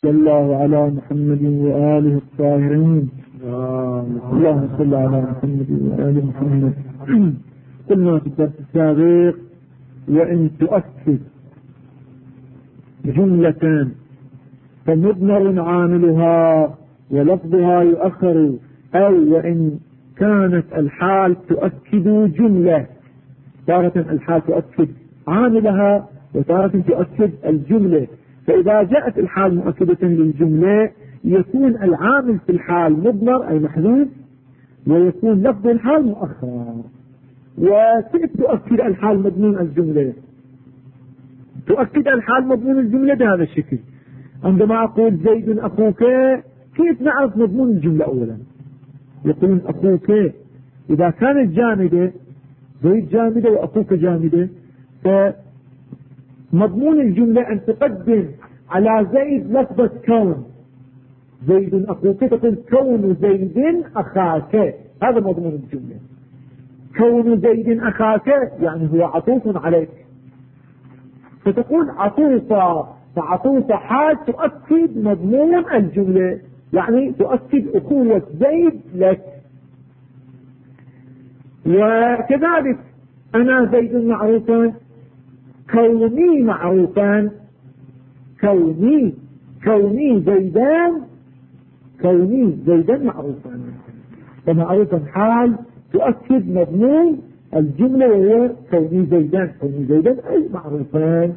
صلى الله على محمد وآله الطاهرين. اللهم صل على محمد وآل محمد. قلنا في الدرس السابق: وإن تؤكد جملة فمضمر عاملها ولفظها يؤخر، أو وإن كانت الحال تؤكد جملة، تارة الحال تؤكد عاملها وتارة تؤكد الجملة. فإذا جاءت الحال مؤكدة للجملة يكون العامل في الحال مضمر أي محذوف، ويكون لفظ الحال مؤخر. وكيف تؤكد الحال مضمون الجملة؟ تؤكد الحال مضمون الجملة بهذا الشكل: عندما أقول زيد أخوك، كيف نعرف مضمون الجملة؟ أولا يقولون أخوك إذا كانت جامدة، زيد جامدة وأخوك جامدة، فمضمون الجملة أن تقدم على زيد لفظة كون، زيد أخوك، تقول كون زيد أخاك، هذا مضمون الجملة. كون زيد أخاك يعني هو عطوف عليك، فتقول عطوفة، فعطوفة حال تؤكد مضمون الجملة، يعني تؤكد أخوة زيد لك. وكذلك أنا زيد معروفا، كوني معروفا، كوني زيدان معروفا، فمعروفا حال تؤكد مضمون الجملة وهي كوني زيدان أي معروفان.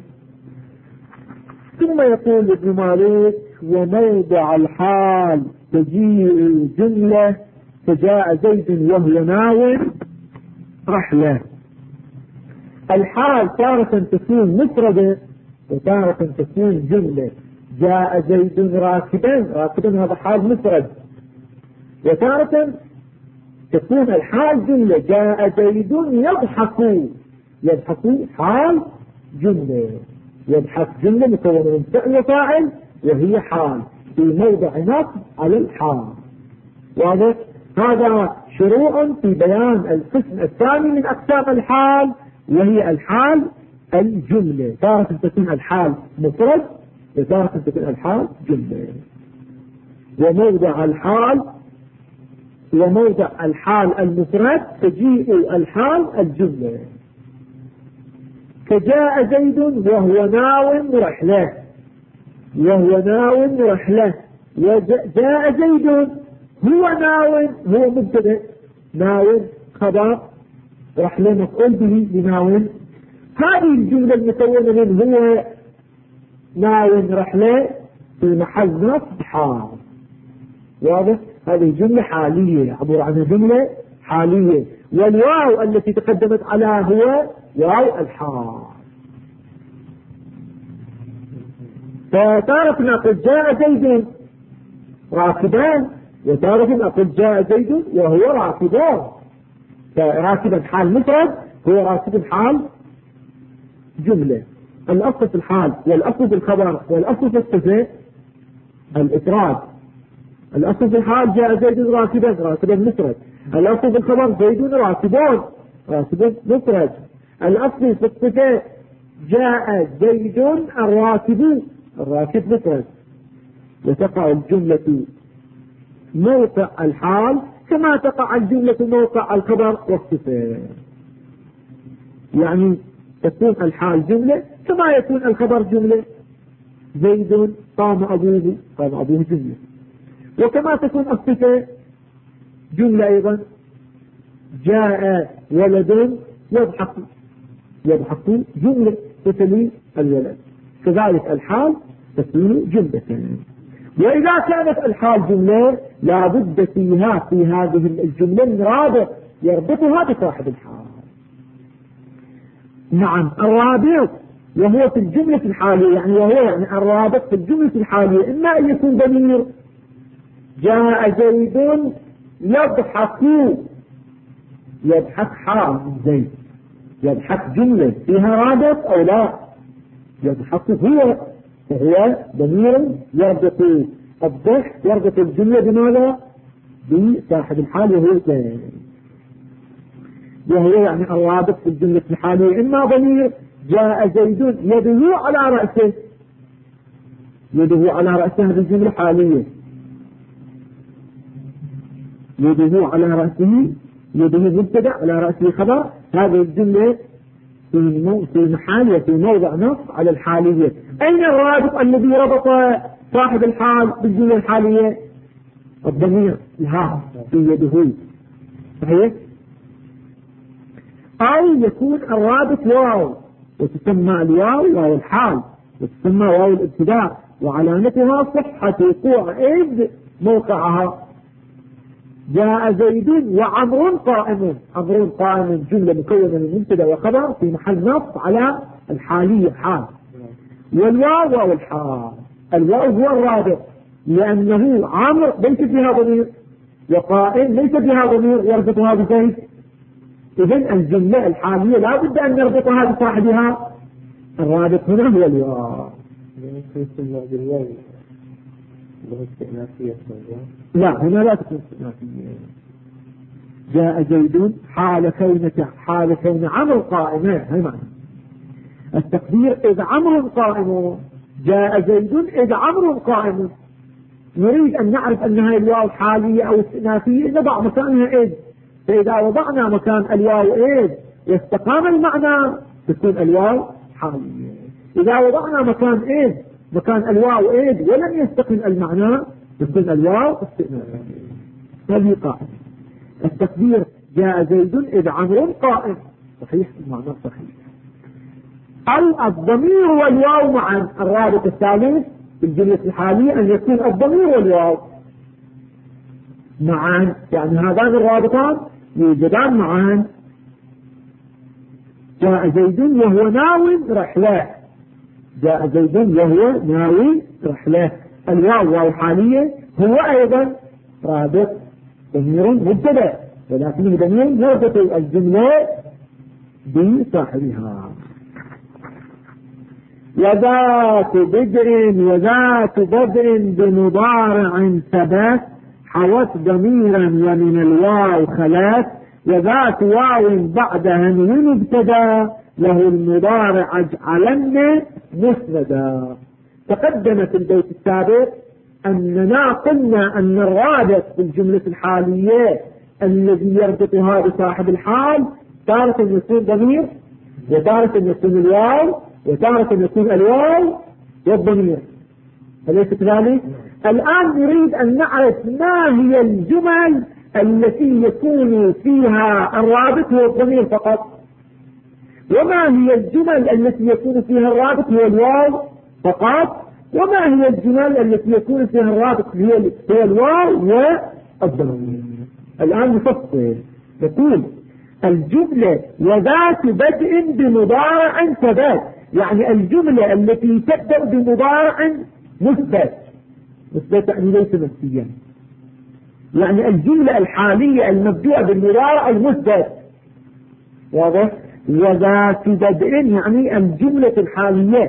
ثم يقول ابن مالك: وموضع الحال تجيء الجملة فجاء زيد وهو ناوم رحلة. الحال تارة تكون مفردة وتارة تكون جملة. جاء زيد راكبا هذا حال مفرد، وتارة تكون الحال جملة. جاء زيد يضحك حال جملة. يضحك جملة مكونة من فعل وفاعل وهي حال في موضع نصب على الحال. واضح؟ هذا شروع في بيان القسم الثاني من أقسام الحال، وهي الحال الجملة. تارة تكون الحال مفرد وتارة تكون الحال جملة. وموضع الحال المفرد تجيء الحال الجملة. كجاء زيد وهو ناوم رحلة، وجاء زيد هو ناوم، هو مبتدأ، ناوم خبر، رحلة مفعول به لناوم. هذه الجملة المكونة من هو ناوم رحلة في محل نصب حال. واضح؟ هذه جملة حالية، عبر عن جملة حالية. والواو التي تقدمت على هو واو الحال. فتارة نقول جاء زيد راكبان، وتارة نقول جاء زيد وهو راكبان. فراكبا حال مفرد، هو راكب حال جملة. الأصل في الحال والأصل في الخبر والأصل في الصفة الإفراد. الأصل في الحال جاء زيد راكبا مفرد. الأصل في الخبر زيد راكبان مفرد. الأصل في الصفة جاء زيد الراكب مفرد. وتقع الجملة موقع الحال كما تقع الجملة موقع الخبر والصفة. يعني تكون الحال جملة كما يكون الخبر جملة. زيد قام أبوه جملة. وكما تكون الصفة جملة أيضا. جاء ولد يضحك جملة تتلي الولد. كذلك الحال تكون جملة. وإذا كانت الحال جملة لا بد فيها في هذه الجملة من رابط يربطها بصاحب الحال. نعم، الرابط وهو في الجملة الحالية، يعني الرابط في الجملة الحالية إما أن يكون ضمير. جاء زيد يضحك حال زيد، يضحك جملة فيها رابط أو لا؟ يضحك هو، فهو ضمير يربط الضحك، يربط الجملة بماذا؟ بصاحب الحال وهو زيد. وهو يعني الرابط في الجملة الحالية إما ضمير جاء زيد يده على رأسه، يده على رأسه بالجملة حالية، يده على رأسه، يده مبتدأ على رأسه خبر. هذه الجملة في محل وفي موضع نص على الحالية. أين الرابط الذي ربط صاحب الحال بالجملة الحالية؟ الضمير الها في يده، صحيح؟ أو يكون الرابط واو، وتسمى الواو واو الحال، وتسمى واو الابتداء، وعلامتها صحة وقوع إذ موقعها. جاء زيد وعمر قائم. عمر قائم جملة مكونة من مبتدا وخبر في محل نصب على الحالية حال. والواو واو الحال، الواو هو الرابط لأنه عمر ليس فيها ضمير، وقائم ليس فيها ضمير يربطها بزيد. إذن الجملة الحالية لا بد أن نربطها بصاحبها. الرابط هنا هو الواو. لا، هنا لا تكون استئنافية. جاء زيد حال كون عمرو قائما، هي معنى التقدير إذ عمرو قائم. جاء زيد إذ عمرو قائم. نريد أن نعرف أن هذه الواو حالية أو استئنافية، نضع مكانها إذ. فإذا وضعنا مكان الواو إذ واستقام المعنى تكون الواو حالية. إذا وضعنا مكان إذ مكان الواو إذ ولم يستقم المعنى تكون الواو استئنافية. هذه قاعدة. التقدير جاء زيد إذ عمرو قائم، صحيح، المعنى صحيح. الضمير والواو معا. الرابط الثالث في الجملة الحالية أن يكون الضمير والواو معا، يعني هذان الرابطان يوجدان معا. جاء زيد وهو ناوي رحلة. جاء زيد وهو ناوي رحلة. الواو واو حالية، هو أيضا رابط ضمير مبتدأ، ولكنه ضمير يربط الجملة بصاحبها. وذات بدر وذات بدر بمضارع ثبات حوت ضميرا ومن الواو خلات. وذات واو بعدها من ابتدى له المضارع اجعلن مسندا. تقدم في البيت السابق أننا قلنا أن الرابط في الجملة الحالية الذي يربطها بصاحب الحال تارة يكون ضمير، وتارة يكون الواو، وتارة يكون الواو والضمير، أليس كذلك؟ الآن نريد أن نعرف ما هي الجمل التي يكون فيها الرابط هو الضمير فقط، وما هي الجمل التي يكون فيها الرابط هو الواو فقط، وما هي الجمل التي يكون فيها الرابط هو الواو والضمير. الآن نفصل نقول الجملة وذات بدء بمضارع ثبات، يعني الجملة التي تبدأ بمضارع مثبت يعني ليس منفيا، يعني الجملة الحالية المبدوءة بالمضارع المثبت، واضح؟ وذات بدء يعني الجملة الحالية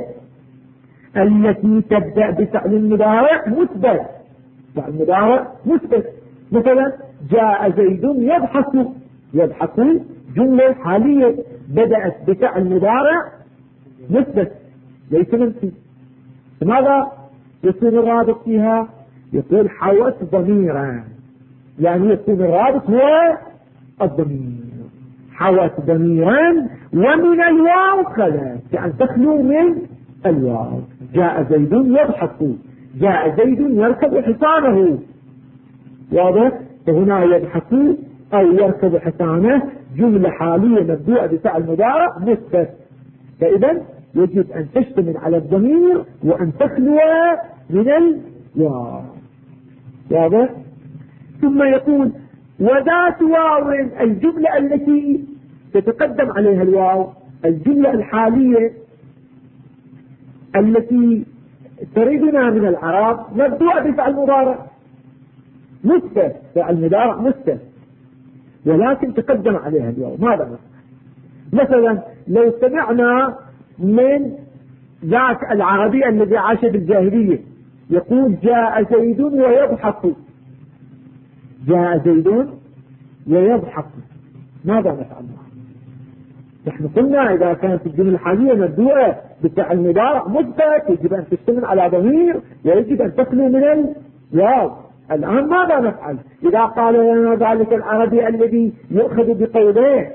التي تبدأ بفعل المضارع مثبت، فعل المضارع مثبت. مثلا جاء زيد يضحك، يضحك جملة حالية بدأت بفعل مضارع مثبت ليس منفي. لماذا يكون الرابط فيها؟ يقول حوت ضميرا، يعني يكون الرابط هو الضمير. حوت ضميرا ومن الواو خلت، يعني تخلو من الواو. جاء زيد يضحك، جاء زيد يركب حصانه، واضح؟ فهنا يضحك أو يركب حصانه جملة حالية مبدوءة بفعل مضارع مثبت، فإذا يجب أن تشتمل على الضمير وأن تخلو من الواو، واضح؟ ثم يقول وذات واو الجملة التي تتقدم عليها الواو، الجملة الحالية التي تريدنا من العرب مبدوءة بفعل مضارع مثبت، فعل مضارع مثبت، ولكن تقدم عليها الواو. ماذا مثلا لو سمعنا من ذاك العربي الذي عاش بالجاهلية يقول جاء زيد ويضحك، جاء زيد ويضحك، ماذا نفعل؟ نحن قلنا إذا كانت الجملة الحالية مبدوءة بفعل مضارع مثبت يجب أن تشتمل على ضمير ويجب أن تخلو من الواو. الآن ماذا نفعل إذا قال لنا ذلك العربي الذي يؤخذ بقوله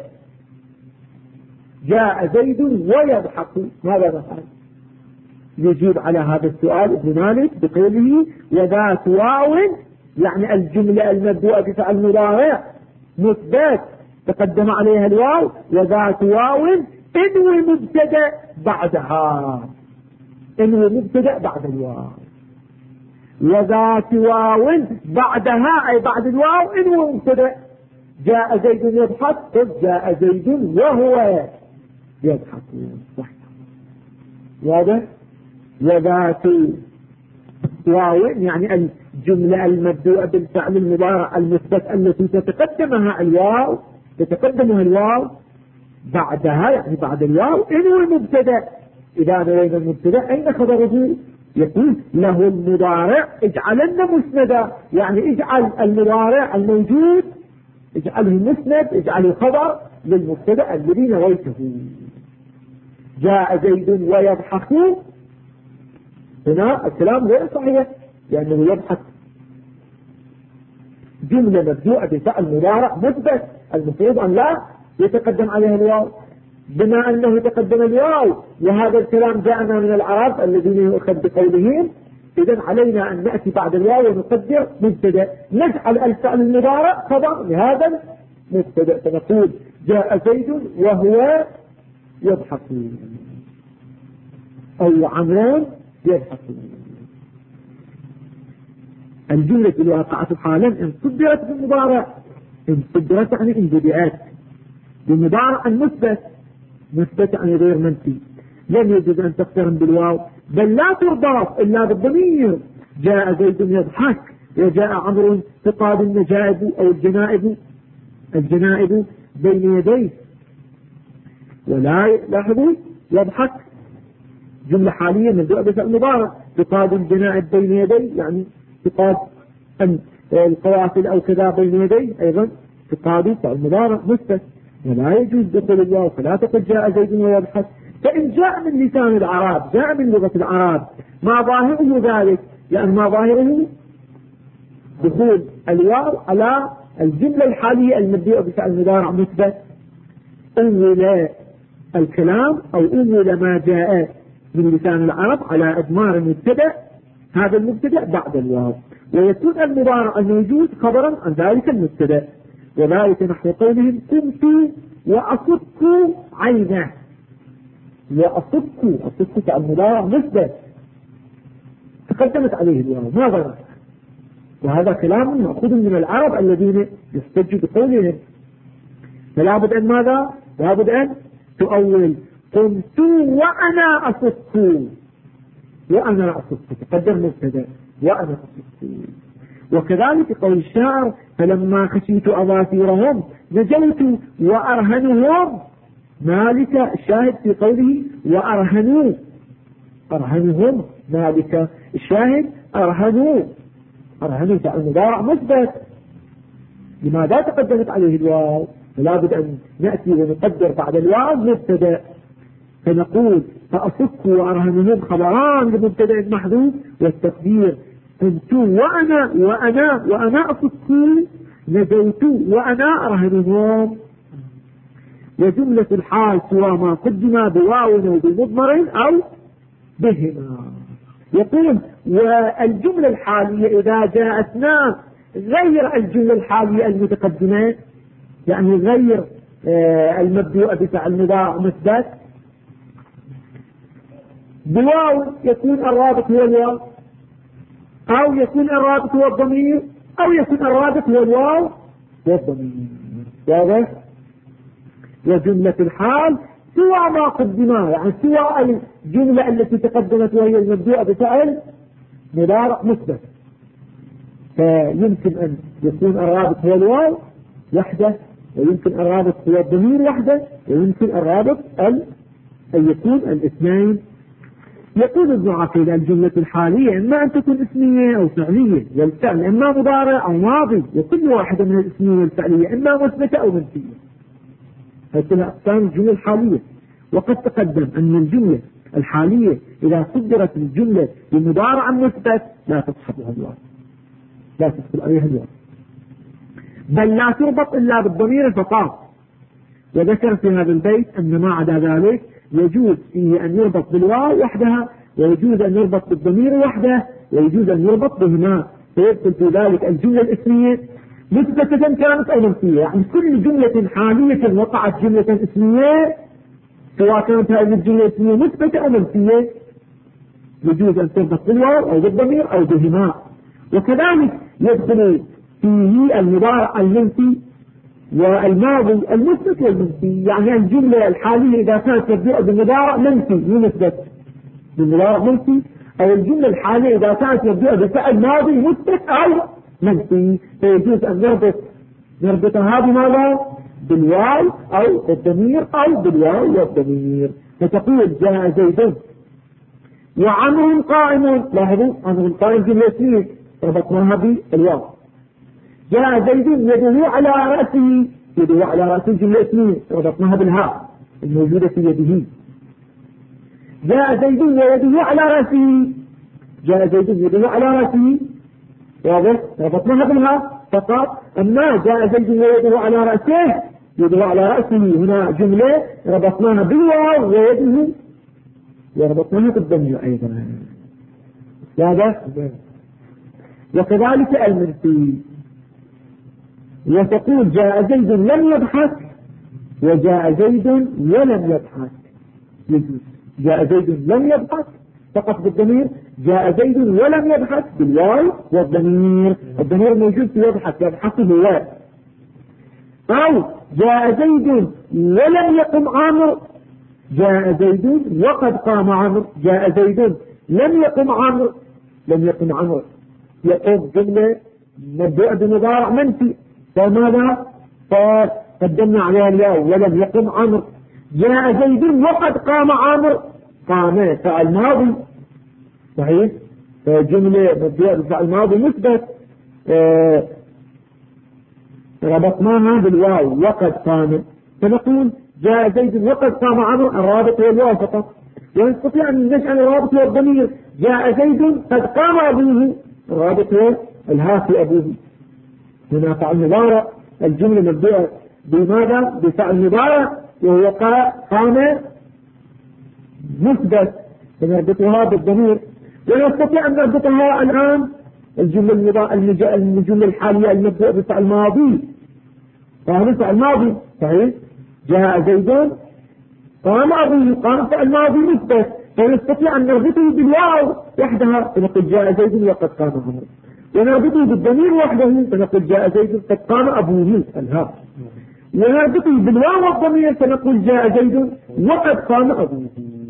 جاء زيد ويضحك، ماذا نفعل؟ يجيب على هذا السؤال ابن مالك بقوله وذات واو، يعني الجملة المبدوءة بفعل مضارع مثبت تقدم عليها الواو، وذات واو انوي مبتدأ بعدها، انوي مبتدأ بعد الواو، وذات واو بعدها أي بعد الواو انوي مبتدأ. جاء زيد يضحك، جاء زيد وهو يضحك، واضح؟ وذات واو يعني الجملة المبدوءة بالفعل المضارع المثبت التي تتقدمها الواو بعدها، يعني بعد الواو انوي المبتدا. إذا نوينا المبتدا أين خبره؟ يقول له المضارع اجعلن مسندا، يعني اجعل المضارع الموجود اجعله مسند، اجعله خبر للمبتدا الذي نويته. جاء زيد ويضحك، هنا الكلام غير صحيح لأنه يضحك جملة مبدوءة بفعل مضارع مثبت، المفروض أن لا يتقدم عليها الواو. بما أنه تقدم الواو وهذا الكلام جاءنا من العرب الذين يؤخذ بقولهم، إذن علينا أن نأتي بعد الواو ونقدر مبتدأ، نجعل الفعل المضارع خبر لهذا المبتدأ، فنقول جاء زيد وهو يضحك أو عمران يضحك. الجملة الواقعة حالا إن صدرت بالمضارع، إن صدرت يعني إن بدأت بالمضارع مثبت يعني غير منفي، لم يجوز أن تقترن بالواو، بل لا ترضى إلا بالضمير. جاء زيد يضحك، وجاء عمرو تقاد النجائب أو الجنائب بين يديه، ولا لاحظوا يضحك جملة حالية مبدوءة بفعل مضارع، تقاد الجنائب بين يديه يعني تقاد القوافل أو كذا بين يديه، أيضا تقاد فعل مضارع مثبت، ولا يجوز دخول الواو، فلا تقل جاء زيد ويضحك. فإن جاء من لسان العرب، جاء من لغة العرب، ما ظاهره ذلك؟ لأن ما ظاهره دخول الواو على الجملة الحالية المبدوءة بفعل مضارع مثبت، أول الكلام أو أول ما جاء من لسان العرب على إضمار المبتدأ، هذا المبتدأ بعد الواو، ويكون المضارع الموجود خبرا عن ذلك المبتدأ، وذلك نحو قولهم قمت وأصدت عينه، وأصدت المضارع مثبت تقدمت عليه الواو، ماذا نفعل؟ وهذا كلام مأخوذ من العرب الذين يستجوا بقولهم، فلا بد أن ماذا؟ لا بد أن تؤول قمت وأنا أصدت، تقدم مبتدا وأنا أصدت. وكذلك قول الشاعر فلما خشيت أظافيرهم نجوت وأرهنهم مالك، الشاهد في قوله أرهنهم مالك، الشاهد أرهنوا فعل مضارع مثبت، لماذا تقدمت عليه الواو؟ فلا بد أن نأتي ونقدر بعد الواو مبتدا، فنقول فأصدت وأرهنهم خبران لمبتدا محذوف، والتقدير كنت وأنا أصدت، نجوت وأنا أرهنهم. وجملة الحال سوى ما قدم بواو أو بمضمر أو بهما. يقول والجملة الحالية إذا جاءتنا غير الجملة الحالية المتقدمة، يعني غير المبدوء بفعل مضارع مثبت بواو، يكون الرابط هو الواو، أو يكون الرابط هو الضمير، أو يكون الرابط هو الواو والضمير، واضح؟ وجملة الحال سوى ما قدمها، يعني سوى الجملة التي تقدمت وهي المبدوءة بفعل مضارع مثبت، فيمكن أن يكون الرابط هو الواو وحده، ويمكن الرابط هو الضمير وحده، ويمكن الرابط أن يكون الاثنين. يقول ابن عقيل الجملة الحالية إما أن تكون اسمية أو فعلية، والفعل إما مضارع أو ماضي، وكل واحدة من الاسمية والفعلية إما مثبتة أو منفية. هذه أقسام الجملة الحالية. وقد تقدم أن الجملة الحالية إذا قدرت الجملة بمضارع مثبت لا تصحبها الواو، لا تدخل عليها الواو، بل لا تربط إلا بالضمير فقط. وذكر في هذا البيت أن ما عدا ذلك يجوز فيه أن يربط بالواو وحدها، ويجوز أن يربط بالضمير وحده، ويجوز أن يربط بهما، فيدخل في ذلك الجملة الاسمية مثبتة كانت أو منفية. يعني كل جملة حالية وقعت جملة اسمية سواء كانت هذه الجملة الاسمية مثبتة أو منفية يجوز أن تربط بالواو أو بالضمير أو بهما. وكذلك يدخل فيه المضارع المنفي والماضي المثبت والمنفي. يعني الجملة الحالية إذا كانت تبدأ بالمضارع منفي مثبت بالمضارع منفي، أو الجملة الحالية إذا كانت تبدأ بفعل ماضي مثبت أو منفي، فيجوز أن نربطها بماذا؟ بالواو أو بالضمير أو بالواو والضمير. فتقول جاء زيد وعمر قائم، لاحظوا عمر قائم جملة اسمية ربطناها بالواو. جاء زيد يده على رأسه، يده على رأسه جملة اسمية ربطناها بالهاء الموجودة في يده. جاء زيد ويده على رأسه، جاء زيد يده على رأسه واضح ربطناها بالهاء فقط. أما جاء زيد ويده على رأسه، يده على رأسه هنا جملة ربطناها بالواو ويده وربطناها بالضمير أيضا. واضح؟ وكذلك المنفي، وتقول جاء زيد لم يضحك وجاء زيد ولم يضحك، يجوز جاء زيد لم يضحك فقط بالضمير، جاء زيد ولم يضحك بالواو والضمير، الضمير موجود في يضحك يضحك بالواو. أو جاء زيد ولم يقم عامر، جاء زيد وقد قام عمرو، جاء زيد لم يقم عمرو، لم يقم عمرو يقوم جملة مبدوء بمضارع منفي، فماذا؟ فقدمنا عليها الواو ولم يقم عمرو. جاء زيد وقد قام عمرو، قام فعل ماضي صحيح، جملة مبدوء بفعل ماضي مثبت ربطناها بالواو وقد قام، فنقول جاء زيد وقد قام عمرو، الرابط هو الواو فقط. ونستطيع أن نجعل الرابط هو الضمير، جاء زيد قد قام أبوه، الرابط هو الهاء في أبوه. هنا فعل مضارع، الجملة مبدوءة بماذا؟ بفعل مضارع وهو قام مثبت، فنربطها بالضمير. ونستطيع أن نربطها الآن الجملة الحالية المبدوءة بفعل ماضي، فهذا فعل ماضي صحيح، جاء زيد قام أبوه، قام فعل ماضي مثبت، فنستطيع أن نربطه بالواو وحدها فنقول جاء زيد وقد قام عمرو، ونربطه بالضمير وحده فنقول جاء زيد قد قام أبوه الهاء، ونربطه بالواو والضمير فنقول جاء زيد وقد قام أبوه.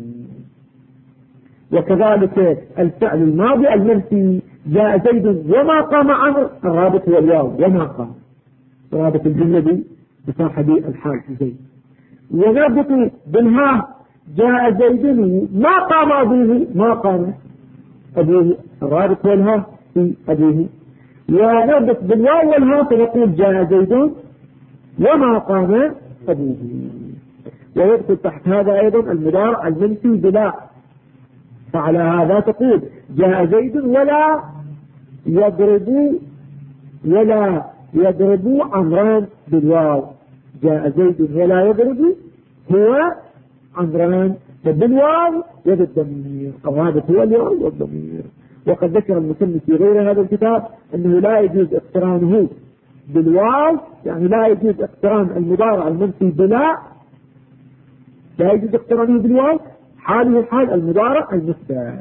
وكذلك الفعل الماضي المنفي، جاء زيد وما قام عمرو، الرابط هو الواو وما قام، رابط الجملة بصاحب الحال زيد. ونربط بالها، جاء زيد ما قام أبوه، ما قام أبوه، الرابط هو الها في أبوه. ونربط بالواو والها فنقول جاء زيد وما قام أبوه. ويدخل تحت هذا أيضا المضارع المنفي بلا، فعلى هذا تقول جاء زيد ولا يضرب عمران بالواو، جاء زيد ولا يضرب هو عمران بالواو وبالضمير، أو هذا هو الواو والضمير. وقد ذكر المصنف في غير هذا الكتاب أنه لا يجوز اقترانه بالواو، يعني لا يجوز اقتران المضارع المنفي بلا، لا يجوز اقترانه بالواو، حاله حال المضارع المثبت.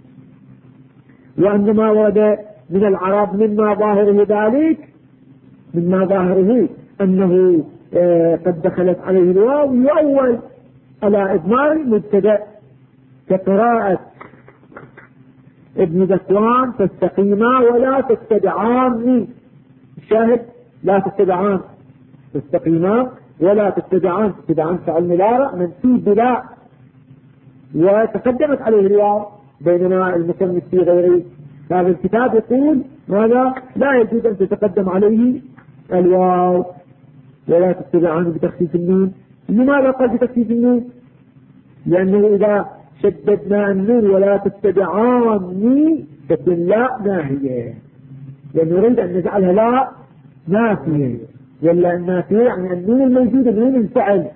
وأنما ورد من العرب مما ظاهره ذلك، مما ظاهره أنه قد دخلت عليه الواو يؤول على إضمار المبتدأ، كقراءة ابن ذكوان تستقيما ولا تتبعان، الشاهد لا تتبعان، تستقيما ولا تتبعان، تتبعان فعل مضارع منفي بلا، وتقدمت عليه الواو، بينما المصنف في غير هذا الكتاب يقول ماذا؟ لا يجوز أن تتقدم عليه الواو ولا تتبعان بتخفيف النون. لماذا قال بتخفيف النون؟ لأنه إذا شددنا النون ولا تتبعاني تكون لا ناهية، ونريد أن نجعلها لا نافية، ولا النافية يعني النون الموجودة نون الفعل.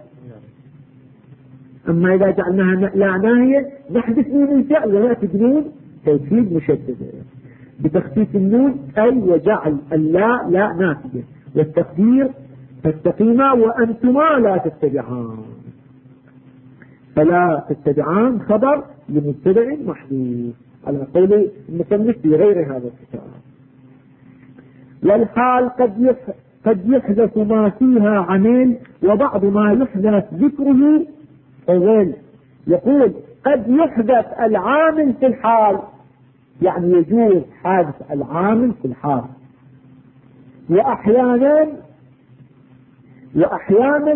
أما إذا جعلناها لا ناهية نحدث نون الفعل ونأتي بنون توكيد مشددة بتخفيف النون، أي وجعل اللا لا نافية، والتقدير تستقيما وأنتما لا تتبعان. فلا تتبعان خبر لمبتدأ محذوف على قول المصنف في غير هذا الكتاب. والحال قد يحدث ما فيها عمل، وبعض ما يحدث ذكره فضل. يقول قد يحدث العامل في الحال، يعني يجوز حادث العامل في الحال، وأحيانا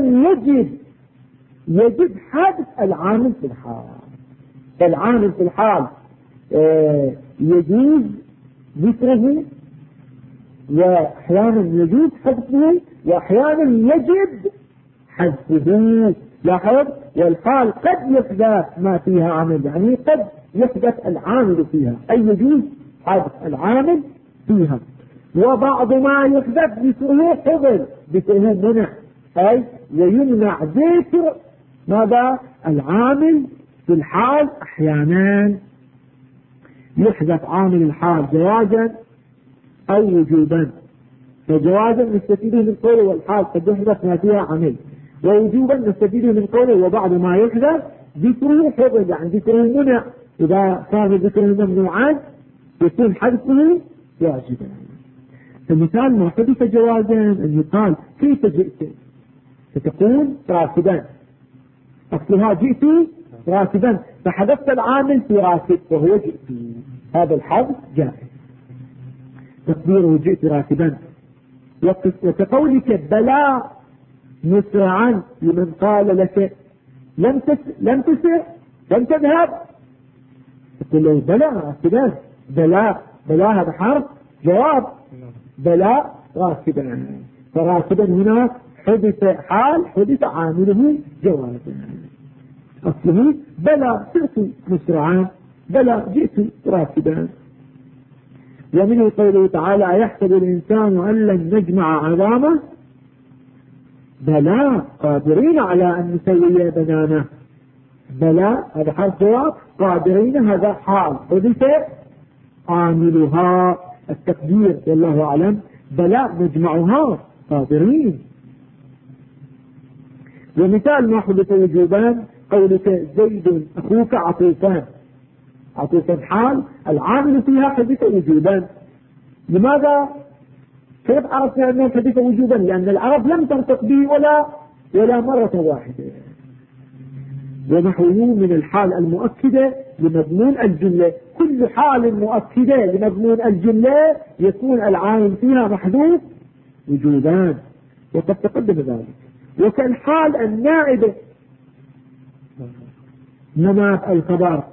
يجب حادث العامل في الحال. فالعامل في الحال يجوز ذكره، وأحيانا يجوز حذفه، وأحيانا يجب حذفه. لاحظ، والحال قد يحدث ما فيها عامل، يعني قد يحدث العامل فيها، أي يجوز حذف العامل فيها. وبعض ما يحدث ذكره حضر، ذكره منع، أي ويمنع ذكر ماذا؟ العامل في الحال. أحيانا يحدث عامل الحال جوازا أو وجوبا. فجوازا نستفيده من قوله والحال قد يحدث ما فيها عمل، ووجوبا نستفيده من قوله وبعض ما يحدث ذكره حضر، يعني ذكره منع. إذا كان ذكره ممنوعا يكون حذفه واجبا. فمثال ما حدث جوازا أن يقال كيف جئت، فتقول راكبا، أصلها جئت راكبا، فحدثت العامل في راكب وهو جئت، هذا الحذف جائز، تقديره جئت راكبا. وكقولك بلى مسرعا لمن قال لك لم تسر لم تذهب، تقول له بلى راكبا، بلى هذا حرف جواب، بلى راكبا. فراكبا هنا حدث حال، حدث عامله جوازا. أصله بلى سرت مسرعا، بلى جئت راكبا. ومنه قوله تعالى يحسب الإنسان أن لن نجمع عظامه، بلى قادرين على أن نسوي بنانه. بلى هذا حرف جواب، قادرين هذا حال حدث عاملها. التقدير والله أعلم بلى نجمعها قادرين. ومثال ما حدث وجوبان قولك زيد أخوك عطوفان، عطوفا حال العامل فيها حدث وجوبان. لماذا؟ كيف عرفنا أنه حدث وجوبا؟ لأن العرب لم تنطق به ولا مرة واحدة. ونحوه من الحال المؤكدة لمضمون الجملة، كل حال مؤكدة لمضمون الجملة يكون العامل فيها محذوف وجوبان، وقد تقدم ذلك. وكالحال النائبة مناط الخبر،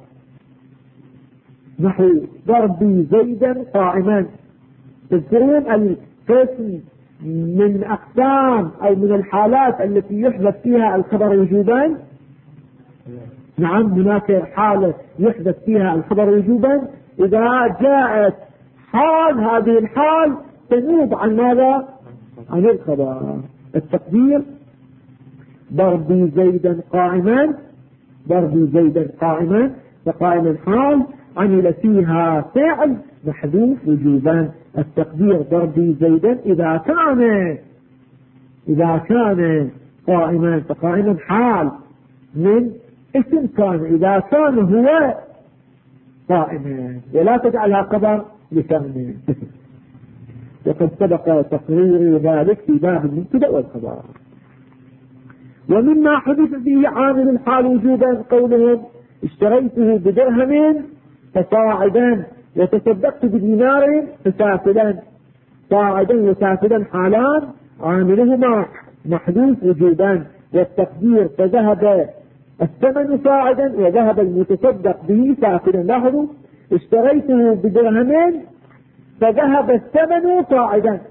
نحو ضربي زيدا قائما. تذكرون القسم من أقسام أو من الحالات التي يحدث فيها الخبر وجوبا؟ نعم، هناك حالة يحدث فيها الخبر وجوبا إذا جاءت حال، هذه الحال تنوب عن ماذا؟ عن الخبر. التقدير ضربي زيدا قائما، ضربي زيدا قائما، فقائما حال عمل فيها فعل محذوف وجوبا. التقدير ضربي زيدا إذا كان قائما، فقائما حال من اسم كان، إذا كان هو قائما، ولا تجعلها خبر لكونه. وقد سبق تقرير ذلك في باب المبتدأ والخبر. ومما حدث فيه عامل الحال وجوبا قولهم اشتريته بدرهم فصاعدا وتصدقت بدينار فسافلا. صاعدا وسافلا حالان عاملهما محذوف وجوبا، والتقدير فذهب الثمن صاعدا وذهب المتصدق به سافلا. لاحظوا، اشتريته بدرهم فذهب الثمن صاعدا،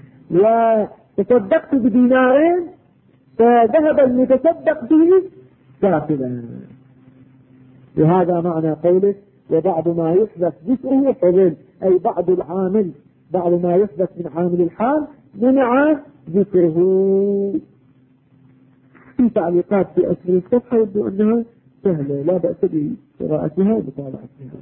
وتصدقت بدينار فذهب المتصدق به ساكنا. وهذا معنى قوله وبعض ما يحدث ذكره فضل، أي بعض العامل، بعض ما يحدث من عامل الحال منع ذكره. في تعليقات في أسفل الصفحة يبدو أنها سهلة لا بأس بقراءتها ومطالعتها.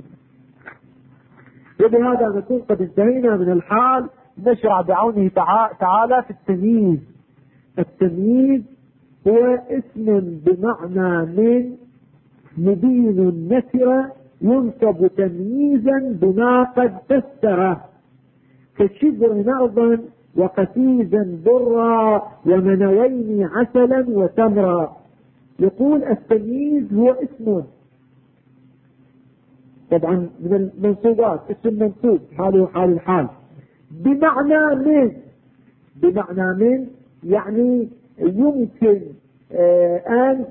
وبهذا نكون قد انتهينا من الحال. نشرع بعونه تعالى في التمييز. التمييز هو اسم بمعنى من مبين النكرة ينصب تمييزا بما قد فسره، كشبر نرضا وقتيزا برا ومنوين عسلا وتمرا. يقول التمييز هو اسم، طبعا من المنصوبات، اسم منصوب حاله حال الحال بمعنى من. بمعنى من يعني يمكن أن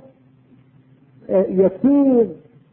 يكون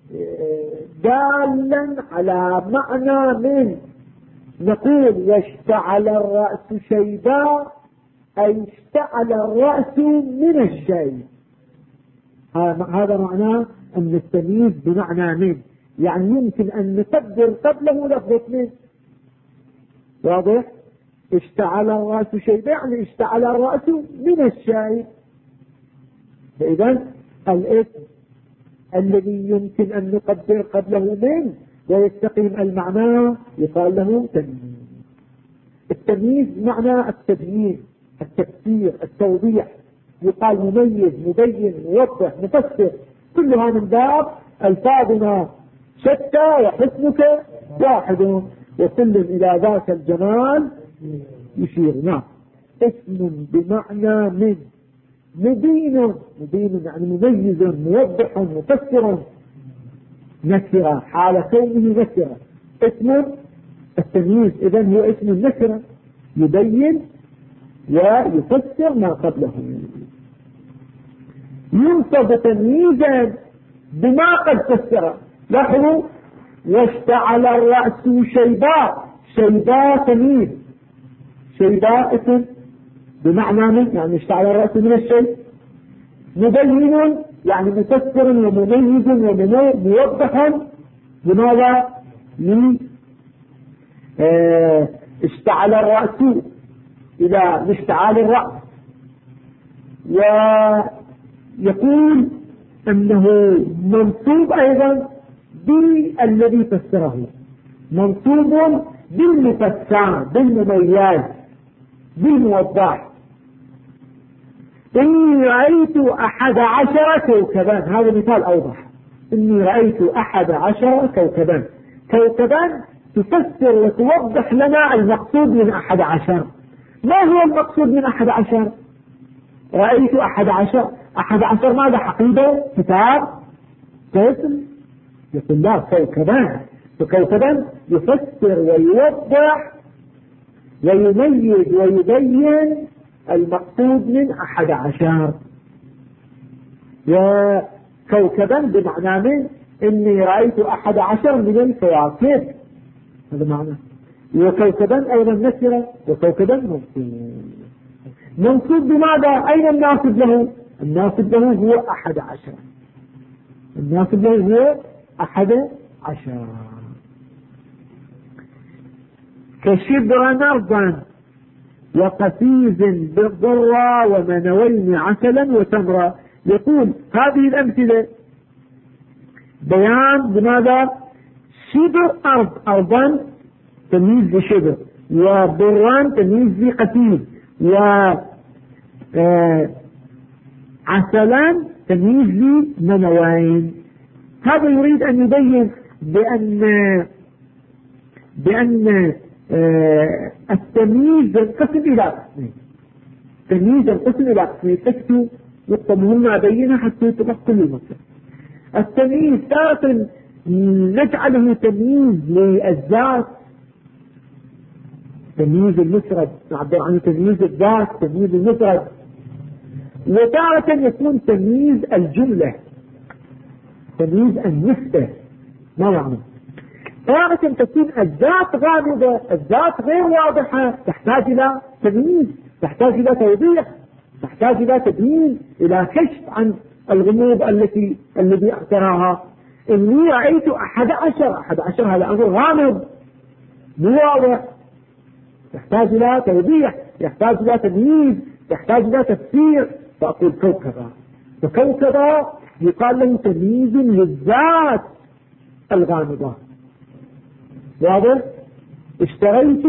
دالا على معنى من. نقول واشتعل الرأس شيباء، أي اشتعل الرأس من الشيء. هذا معناه أن التمييز بمعنى من، يعني يمكن أن نقدر قبله لفظة من. واضح؟ اشتعل الرأس شيباء يعني اشتعل الرأس من الشيء. فإذا الاسم الذي يمكن أن نقدر قبله من ويستقيم المعنى يقال له تمييز. التمييز معنى التبيين، التفسير، التوضيح. يقال مميز، مبين، موضح، مفسر، كلها من باب ألفاظنا شتى وحسنك واحد وكل إلى ذاك الجمال يشير. نعم. اسم بمعنى من مبين، مبين يعني مميز، موضح، مفسر، نكرة حال كونه نكرة. اسم التمييز إذن هو اسم النكرة يبين ويفسر ما قبله. ينصب تمييزا بما قد فسر. لاحظوا واشتعل الرأس شيباء، شيباء تمييز، شيباء اسم بمعنى من يعني اشتعل الرأس من الشيء. مبين يعني مفسر ومميز وموضح. لماذا؟ اشتعل الرأس إلى اشتعال الرأس. ويقول أنه منصوب أيضا بالذي فسره، منصوب بالمفسر، بالمميز، بالموضح. إني رأيت 11 كوكبا، هذا مثال أوضح. إني رأيت 11 كوكبا. كوكبا تفسر وتوضح لنا المقصود من 11. ما هو المقصود من 11؟ رأيت 11. 11 ماذا؟ حقيبة، كتاب، اسم؟ يقول لا، كوكبان. فكوكبا يفسر ويوضح ويميز ويبين المقصود من 11. وكوكبا بمعنى من إني رأيت 11 من الكواكب، هذا معنى. وكوكبا أيضا نكرة، وكوكبا منصوب. منصوب بماذا؟ أين الناصب له؟ الناصب له هو 11. الناصب له هو 11. كشبر نرضا وقفيز بالضرة ومنوين عسلا وتمرا. يقول هذه الأمثلة بيان بماذا؟ شبر أرض، أرضا تمييز لشبر، وبران تمييز لقفيز، وعسلا تمييز لمنوين. هذا يريد أن يبين بأن التمييز ينقسم إلى قسمين. التمييز ينقسم إلى قسمين. تكتب نقطة مهمة بينها حتى تبقى كل المسألة. التمييز تارة نجعله تمييز للذات، تمييز المفرد، نعبر عنه تمييز الذات، تمييز المفرد. وتارة يكون تمييز الجملة، تمييز النسبة. ما معنى؟ تارة تكون الذات غامضة، الذات غير واضحة، تحتاج إلى تمييز، تحتاج إلى توضيح، تحتاج إلى تبيين، إلى كشف عن الغموض الذي اختراها. إني رأيت 11 هذا أمر غامض مو واضح، يحتاج إلى توضيح، يحتاج إلى تمييز، يحتاج إلى تفسير. فأقول كوكبا، وكوكبا يقال له تمييز للذات الغامضة. واضح؟ اشتريت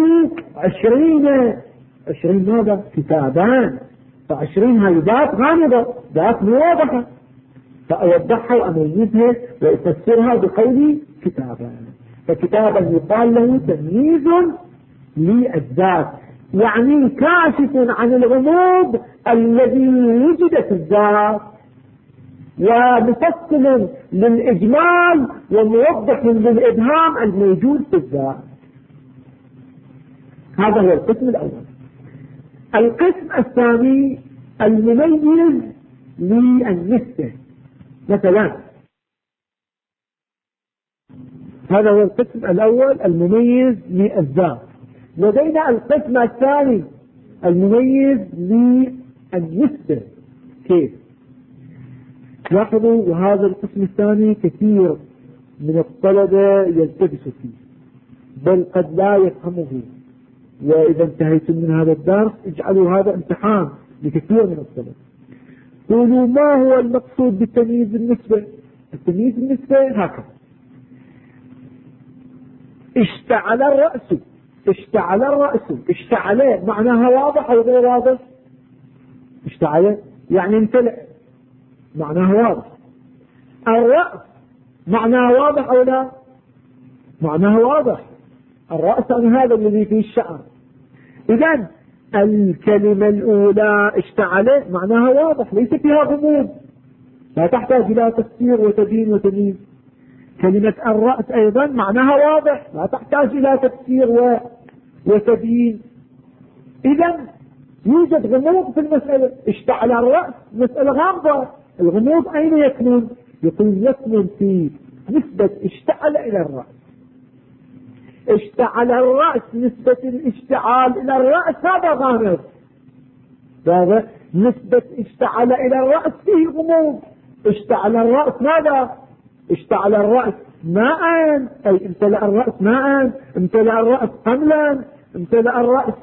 20 ماذا؟ كتابان، ف20 هذه ذات غامضة، ذات مو واضحة، فأوضحها وأميزها وأفسرها بقولي كتابا. فكتابا يقال له تمييز للذات، يعني كاشف عن الغموض الذي وجد في الذات، ومفصل للإجمال وموضح للإبهام الموجود في الذات. هذا هو القسم الأول. القسم الثاني المميز للنسبة. مثلا هذا هو القسم الأول المميز للذات. لدينا القسم الثاني المميز للنسبة. كيف؟ لاحظوا، وهذا القسم الثاني كثير من الطلبة يلتبس فيه، بل قد لا يفهمه. وإذا انتهيتم من هذا الدرس اجعلوا هذا امتحان لكثير من الطلبة. قولوا ما هو المقصود بالتمييز النسبة؟ التمييز النسبة هكذا: اشتعل الرأس، اشتعل معناها واضح أو غير واضح؟ اشتعل يعني امتلأ، معناها واضح. الرأس معناها واضح أو لا؟ معناها واضح. الرأس يعني هذا الذي فيه الشعر. إذن الكلمة الأولى اشتعل معناها واضح، ليس فيها غموض، لا تحتاج إلى تفسير وتبيين وتمييز. كلمة الرأس أيضا معناها واضح، لا تحتاج إلى تفسير وتبيين. إذن يوجد غموض في المسألة. اشتعل الرأس مسألة غامضة، الغموض أين يكمن؟ يكمن في نسبة اشتعل إلى الرأس. اشتعل الرأس، نسبة الاشتعال إلى الرأس هذا غامض. هذا نسبة اشتعل إلى الرأس فيه غموض. اشتعل الرأس ماذا؟ اشتعل الرأس ماء، أي امتلأ الرأس ماء، امتلأ الرأس حملا، امتلأ الرأس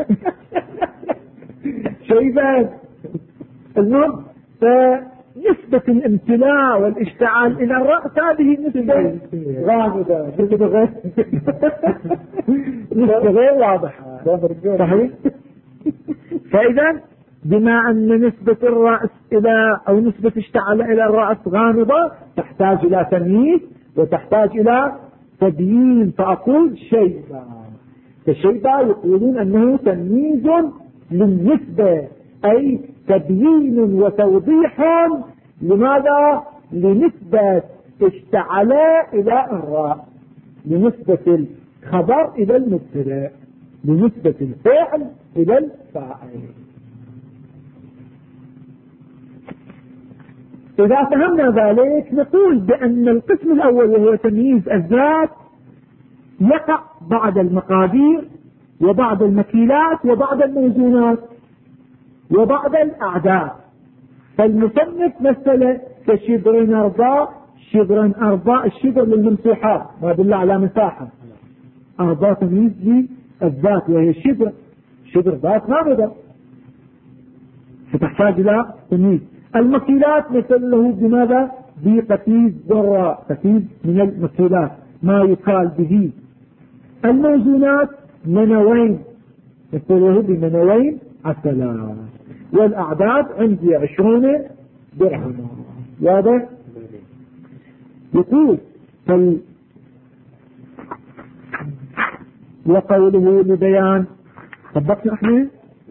شيبا. المهم، فنسبة الامتلاء والاشتعال إلى الرأس هذه نسبة غامضة، نسبة غير واضحة. صحيح؟ فإذا بما أن نسبة الرأس إلى أو نسبة اشتعل إلى الرأس غامضة، تحتاج إلى تمييز وتحتاج إلى تبيين. فأقول شيبة. فالشيبة يقولون أنه تمييز للنسبة، أي تبيين وتوضيح. لماذا؟ لنسبة اشتعل إلى الرأس، لنسبة الخبر إلى المبتدأ، لنسبة الفعل إلى الفاعل. إذا فهمنا ذلك نقول بأن القسم الأول وهو تمييز الذات يقع بعد المقادير وبعد المكيلات وبعد الموزونات وبعد الأعداد. فالمصنف مثل كشبر أرباء، شبرا أرباء، الشبر للممسوحات ما يدل على مساحة. أرباء تمييز للذات وهي الشبر، شبر ذات غامضة فتحتاج إلى تمييز. المكيلات مثل له بماذا؟ بقتيز ذراء، قتيز من المكيلات ما يقال به. الموزونات منوين، مثل له بمنوين عسلا. والأعداد عندي 20 درهم. واضح؟ يقول وقوله لبيان، طبقنا احنا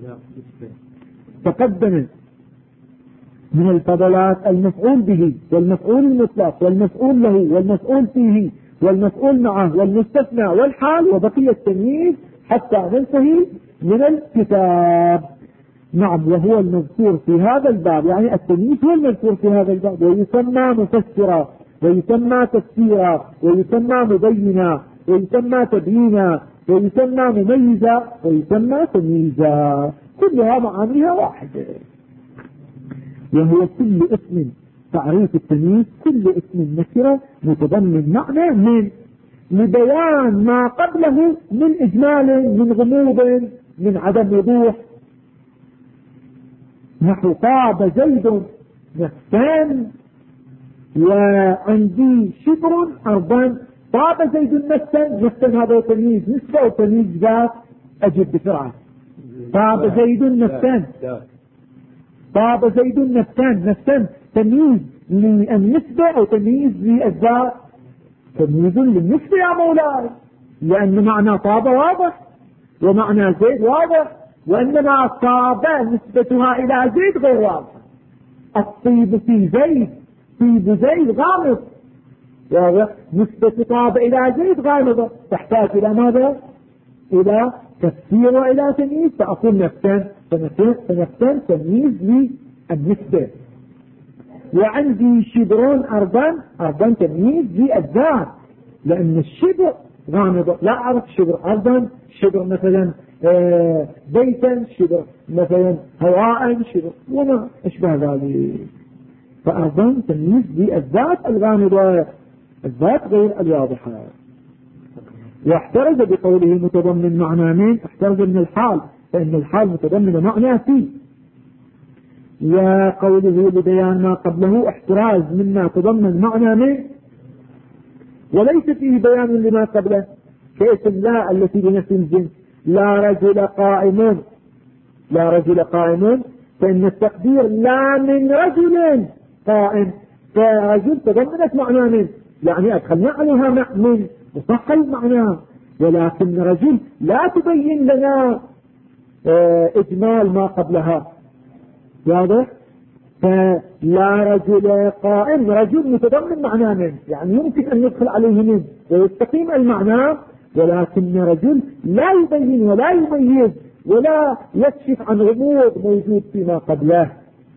تقدم من الفضلات المفعول به والمفعول المطلق والمفعول له والمفعول فيه والمفعول معه والمستثنى والحال، وبقي التمييز حتى ننتهي من الكتاب. نعم، وهو المذكور في هذا الباب، يعني التمييز هو المذكور في هذا الباب، ويسمى مفسرا ويسمى تفسيرا ويسمى مبينا ويسمى تبيينا ويسمى مميزا ويسمى تمييزا، كلها معانيها واحدة. وهو كل اسم تعريف التمييز: كل اسم نكرة متضمن معنى من لبيان ما قبله من إجمال، من غموض، من عدم وضوح. نحو طاب زيد نفسان وعندي شبر أرضا. طاب زيد نفسا، نفسا هذا تمييز نسبة وتمييز ذات. أجب بسرعة. طاب زيد نفسان، طاب زيد نفسان، نفسان تمييز للنسبة أو تمييز للذات؟ تمييز للنسبة يا مولاي، لأن معنى طاب واضح ومعنى زيد واضح، وإنما طاب نسبتها إلى زيد غير واضحة. الطيب في زيد، طيب زيد غامض، واضح. نسبة طاب إلى زيد غامضة، تحتاج إلى ماذا؟ إلى تفسير وإلى تمييز. فأقول نفسان، فنفسان تمييز للنسبة. وعندي شبرون أرضا، أرضا تمييز للذات، لأن الشبر غامضة، لا أعرف شبر أرضا، شبر مثلا بيتا، شبر مثلا هواء، شبر وما أشبه ذلك. فأرضا تمييز للذات الغامضة، الذات غير الواضحة. واحترز بقوله متضمن معنى من، احترز من الحال، فإن الحال متضمن معنى فيه. وقوله لبيان ما قبله احتراز مما تضمن معنى من وليس فيه بيان لما قبله، كاسم لا التي بنفس الجنس. لا رجل قائم، لا رجل قائم، فإن التقدير لا من رجل قائم، فرجل تضمنت معنى من، يعني أدخلنا عليها من وصح المعنى، ولكن رجل لا تبين لنا إجمال ما قبلها، واضح. فلا رجل قائم، رجل متضمن معنى من، يعني يمكن أن ندخل عليه من ويستقيم المعنى، ولكن رجل لا يبين ولا يميز ولا يكشف عن غموض موجود فيما قبله.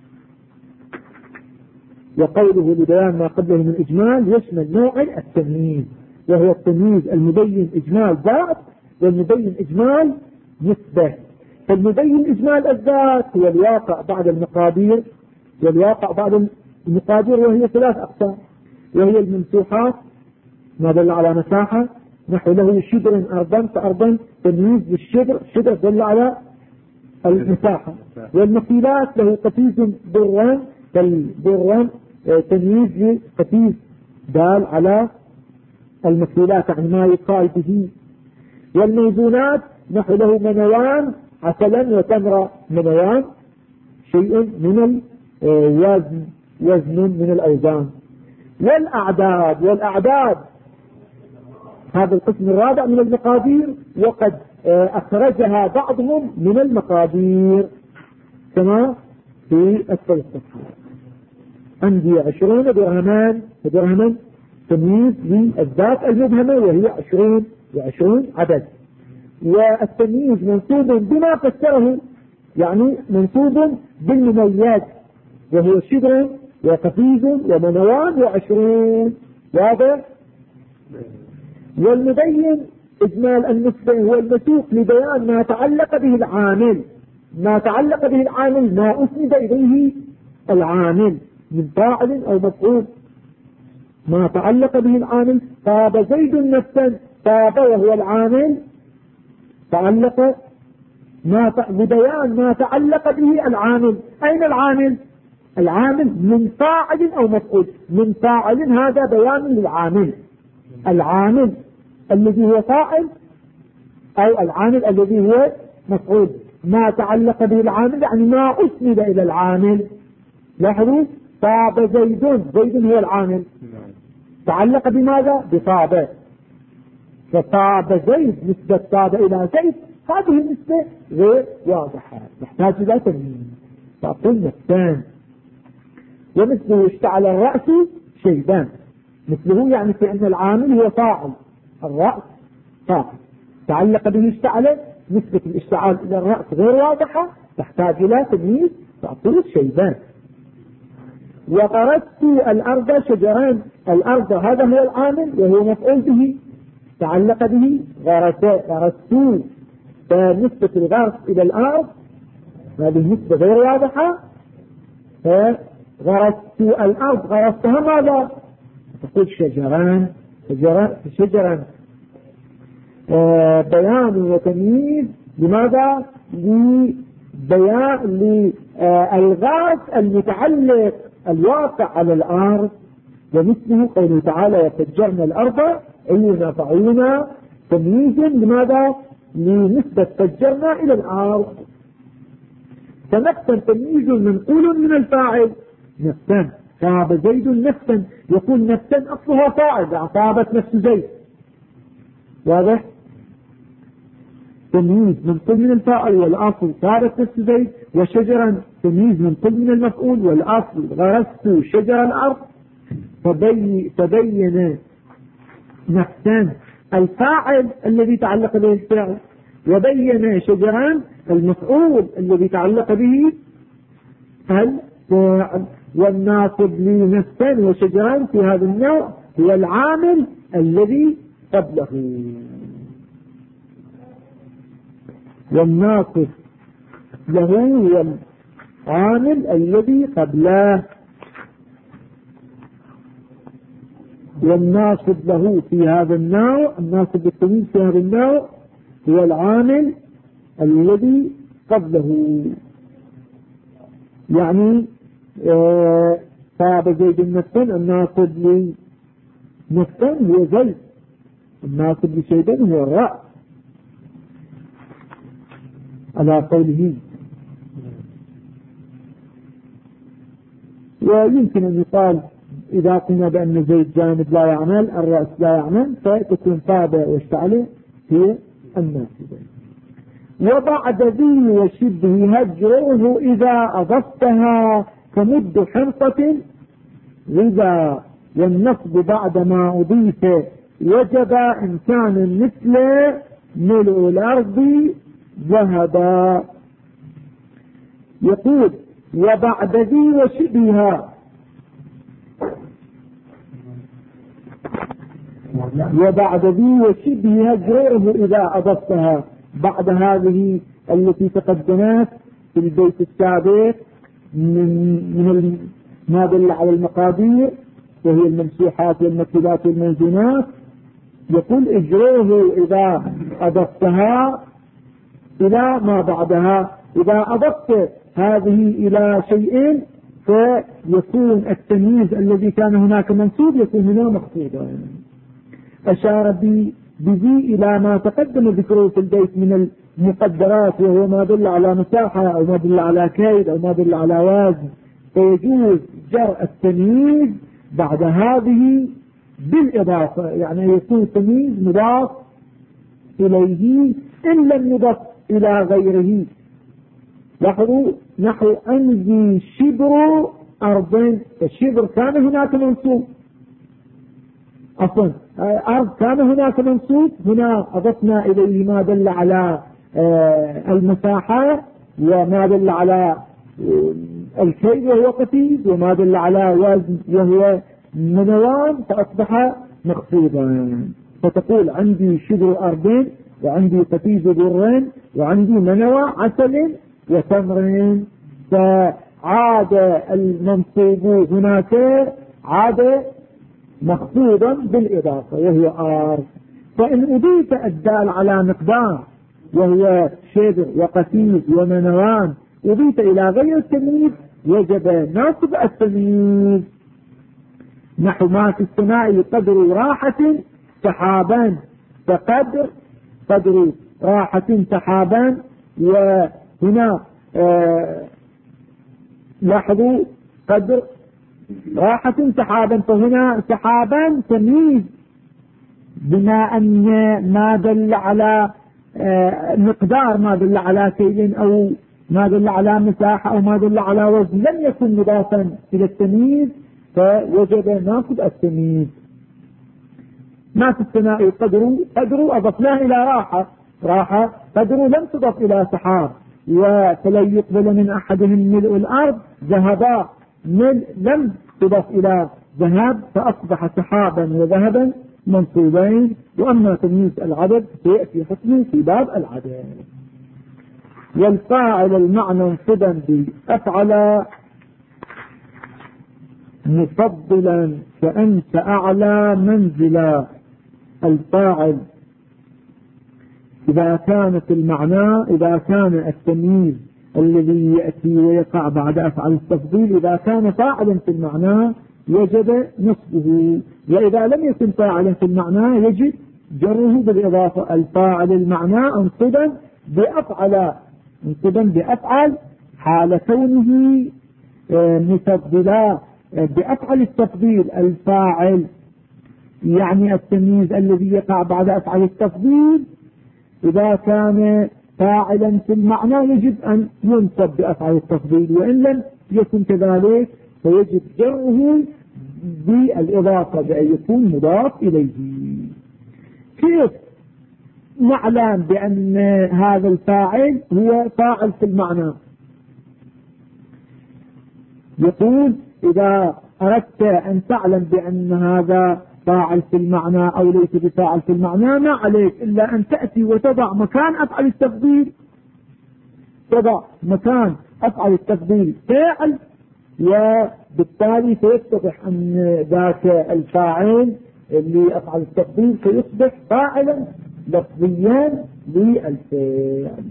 وقوله لبيان ما قبله من إجمال يشمل نوع التمييز، وهو التمييز المبين إجمال ذات والمبين إجمال نسبة. فالمبين إجمال الذات هو الواقع بعد المقادير، والواقع بعد المقادير وهي ثلاث أقسام، وهي الممسوحات ما دل على مساحة، نحو له شبر أرضا، فأرضا تمييز بالشبر، الشبر دل على المساحة. والمثيلات له قفيز بران، فالبران تمييز لقفيز دال على المثيلات، يعني ما يقال به. والموزونات نحو له منوان عسلا وتمر، منوان شيء من الوزن، وزن من الأوزان. والأعداد، والأعداد هذا القسم الرابع من المقادير، وقد أخرجها بعضهم من المقادير كما في أسفل الصفحة. عندي 20 درهمان، درهما تمييز للذات المبهمة وهي 20 و20 عدد. والتمييز منصوب بما فسره، يعني منصوب بالمميز، وهو شبر وقفيز ومنوان و20، واضح. والمبين إجمال النسبة هو المسوق لبيان ما تعلق به العامل، ما تعلق به العامل، ما أسند إليه العامل من فاعل أو مفعول. ما تعلق به العامل، طاب زيد نفسا، طاب وهو العامل تعلق ببيان ما تعلق به العامل. أين العامل؟ العامل من فاعل أو مفعول. من فاعل هذا بيان للعامل، العامل الذي هو فاعل أو العامل الذي هو مفعول. ما تعلق به العامل يعني ما أسند إلى العامل. لاحظوا، طاب زيد، زيد هو العامل، تعلق بماذا؟ بطاب، فطاب زيد، نسبة طاب إلى زيد، هذه النسبة غير واضحة، نحتاج إلى تمييز. فأقول نفسان. ومثله اشتعل الرأس شيبان، مثله يعني في أن العامل هو فاعل، الرأس فاعل، تعلق به اشتعل، نسبة الاشتعال إلى الرأس غير واضحة، تحتاج إلى تمييز، فأقول شيبان. وغرست الأرض شجران، الأرض هذا هو العامل وهو مفعول به، تعلق به غرست، فنسبة الغرس إلى الأرض هذه نسبة غير واضحة، غرست الأرض غرستها ماذا؟ تقول شجران. بيان وتمييز لماذا؟ لبيان للغاز المتعلق الواقع على الأرض. ومثله قوله تعالى وفجرنا الأرض عيونا فعيونا، تمييز لماذا؟ لنسبة فجرنا إلى الأرض. فنفسا تمييز منقول من الفاعل. نفسا ثاب زيد نفسا، يقول نفسا أصلها فاعل، ثابت نفس زيد. واضح؟ تمييز منقول من الفاعل والأصل ثابت نفس زيد. وشجرا تمييز منقول من المفعول والأصل غرست شجر الأرض. تبين نفسان الفاعل الذي تعلق به الفعل، وبين شجران المفعول الذي تعلق به الفعل. والناصب لنفسان وشجران في هذا النوع هو العامل الذي قبله. والناصب له هو العامل الذي قبله. والناصب له في هذا النوع، الناصب بالتمييز في هذا النوع هو العامل الذي قبله. يعني صاب زيد النفسان، الناصب لنفسان هو زيد، الناصب لشيئين هو الراء على قوله. ويمكن أن يقال إذا قلنا بأن زيد جانب لا يعمل، الرأس لا يعمل، فتكون صابة واشتعله هي الناصبة. وبعد ذي وشبه هجره إذا أضفتها كمد حنطة غذا. والنصب بعد ما أضيف وجب إن كان مثل ملء الأرض ذهبا. يقول وبعد ذي وشبهها، وبعد ذي وشبه هجره إذا أضفتها، بعد هذه التي تقدمت في البيت السابق من ما دل على المقادير وهي الممسوحات والمكتوبات والموزونات. يقول اجروه إذا أضفتها إلى ما بعدها. إذا أضفت هذه إلى شيء فيكون التمييز الذي كان هناك منسوب يكون هنا مخفوضا. أشار بذي إلى ما تقدم ذكره في البيت من المقدرات، وهو ما دل على مساحة أو ما دل على كيد أو ما دل على وزن. فيجوز جر التمييز بعد هذه بالإضافة، يعني يكون التمييز مضاف إليه إن لم يضف إلى غيره. لاحظوا نحو عندي شبر أرض، الشبر كان هناك منصوب أصلا، أرض كان هناك منصوب، هنا أضفنا إليه ما دل على المساحة وما دل على الكيد وهو قتيد وما دل على وزن وهو منوان، فأصبح مخفوضا. فتقول عندي شبر أرض وعندي قتيد برين وعندي منوى عسل وتمر، فعاد المنصوب هناك عاد مخفوضا بالإضافة وهي آر. فإن أضيف الدال على مقدار وهو شبر وقتيد ومنوان أضيف إلى غير التمييز وجب نصب التمييز. نحو ما في السماء قدر راحة سحابان، فقدر قدر راحة سحابان. وهنا لاحظوا قدر راحة سحابا، فهنا سحابان تمييز بما أن ما دل على مقدار، ما دل على كيل أو ما دل على مساحة أو ما دل على وزن لم يكن مضافا إلى التمييز، فوجب ناخذ التمييز. ما في السماء قدر أضفناه إلى راحة قدر لم تضف إلى سحاب. فلن يقبل من أحدهم ملء الأرض ذهبا، لم تضف إلى ذهب فأصبح سحابا وذهبا منصوبين. وأما تمييز العدد سيأتي حكمه في باب العدد. والفاعل المعنى انصبا بأفعل مفضلا فأنت أعلى منزلا. الفاعل إذا كان التمييز الذي يأتي ويقع بعد أفعل التفضيل إذا كان فاعلا في المعنى وجب نصبه، وإذا لم يكن فاعلا في المعنى يجب جره بالإضافة. الفاعل المعنى انصبا بأفعل حال كونه مفضلا بأفعل التفضيل. الفاعل يعني التمييز الذي يقع بعد أفعل التفضيل إذا كان فاعلا في المعنى يجب أن ينصب بأفعل التفضيل، وإن لم يكن كذلك فيجب جره بالإضافة بأن يكون مضاف إليه. كيف نعلم بأن هذا الفاعل هو فاعل في المعنى؟ يقول إذا أردت أن تعلم بأن هذا فاعل في المعنى أو ليس بفاعل في المعنى ما عليك إلا أن تأتي وتضع مكان أفعل التفضيل، تضع مكان أفعل التفضيل فاعل، وبالتالي سيتضح أن ذاك الفاعل اللي أفعل التفضيل سيصبح فاعلا لفظيا للفعل.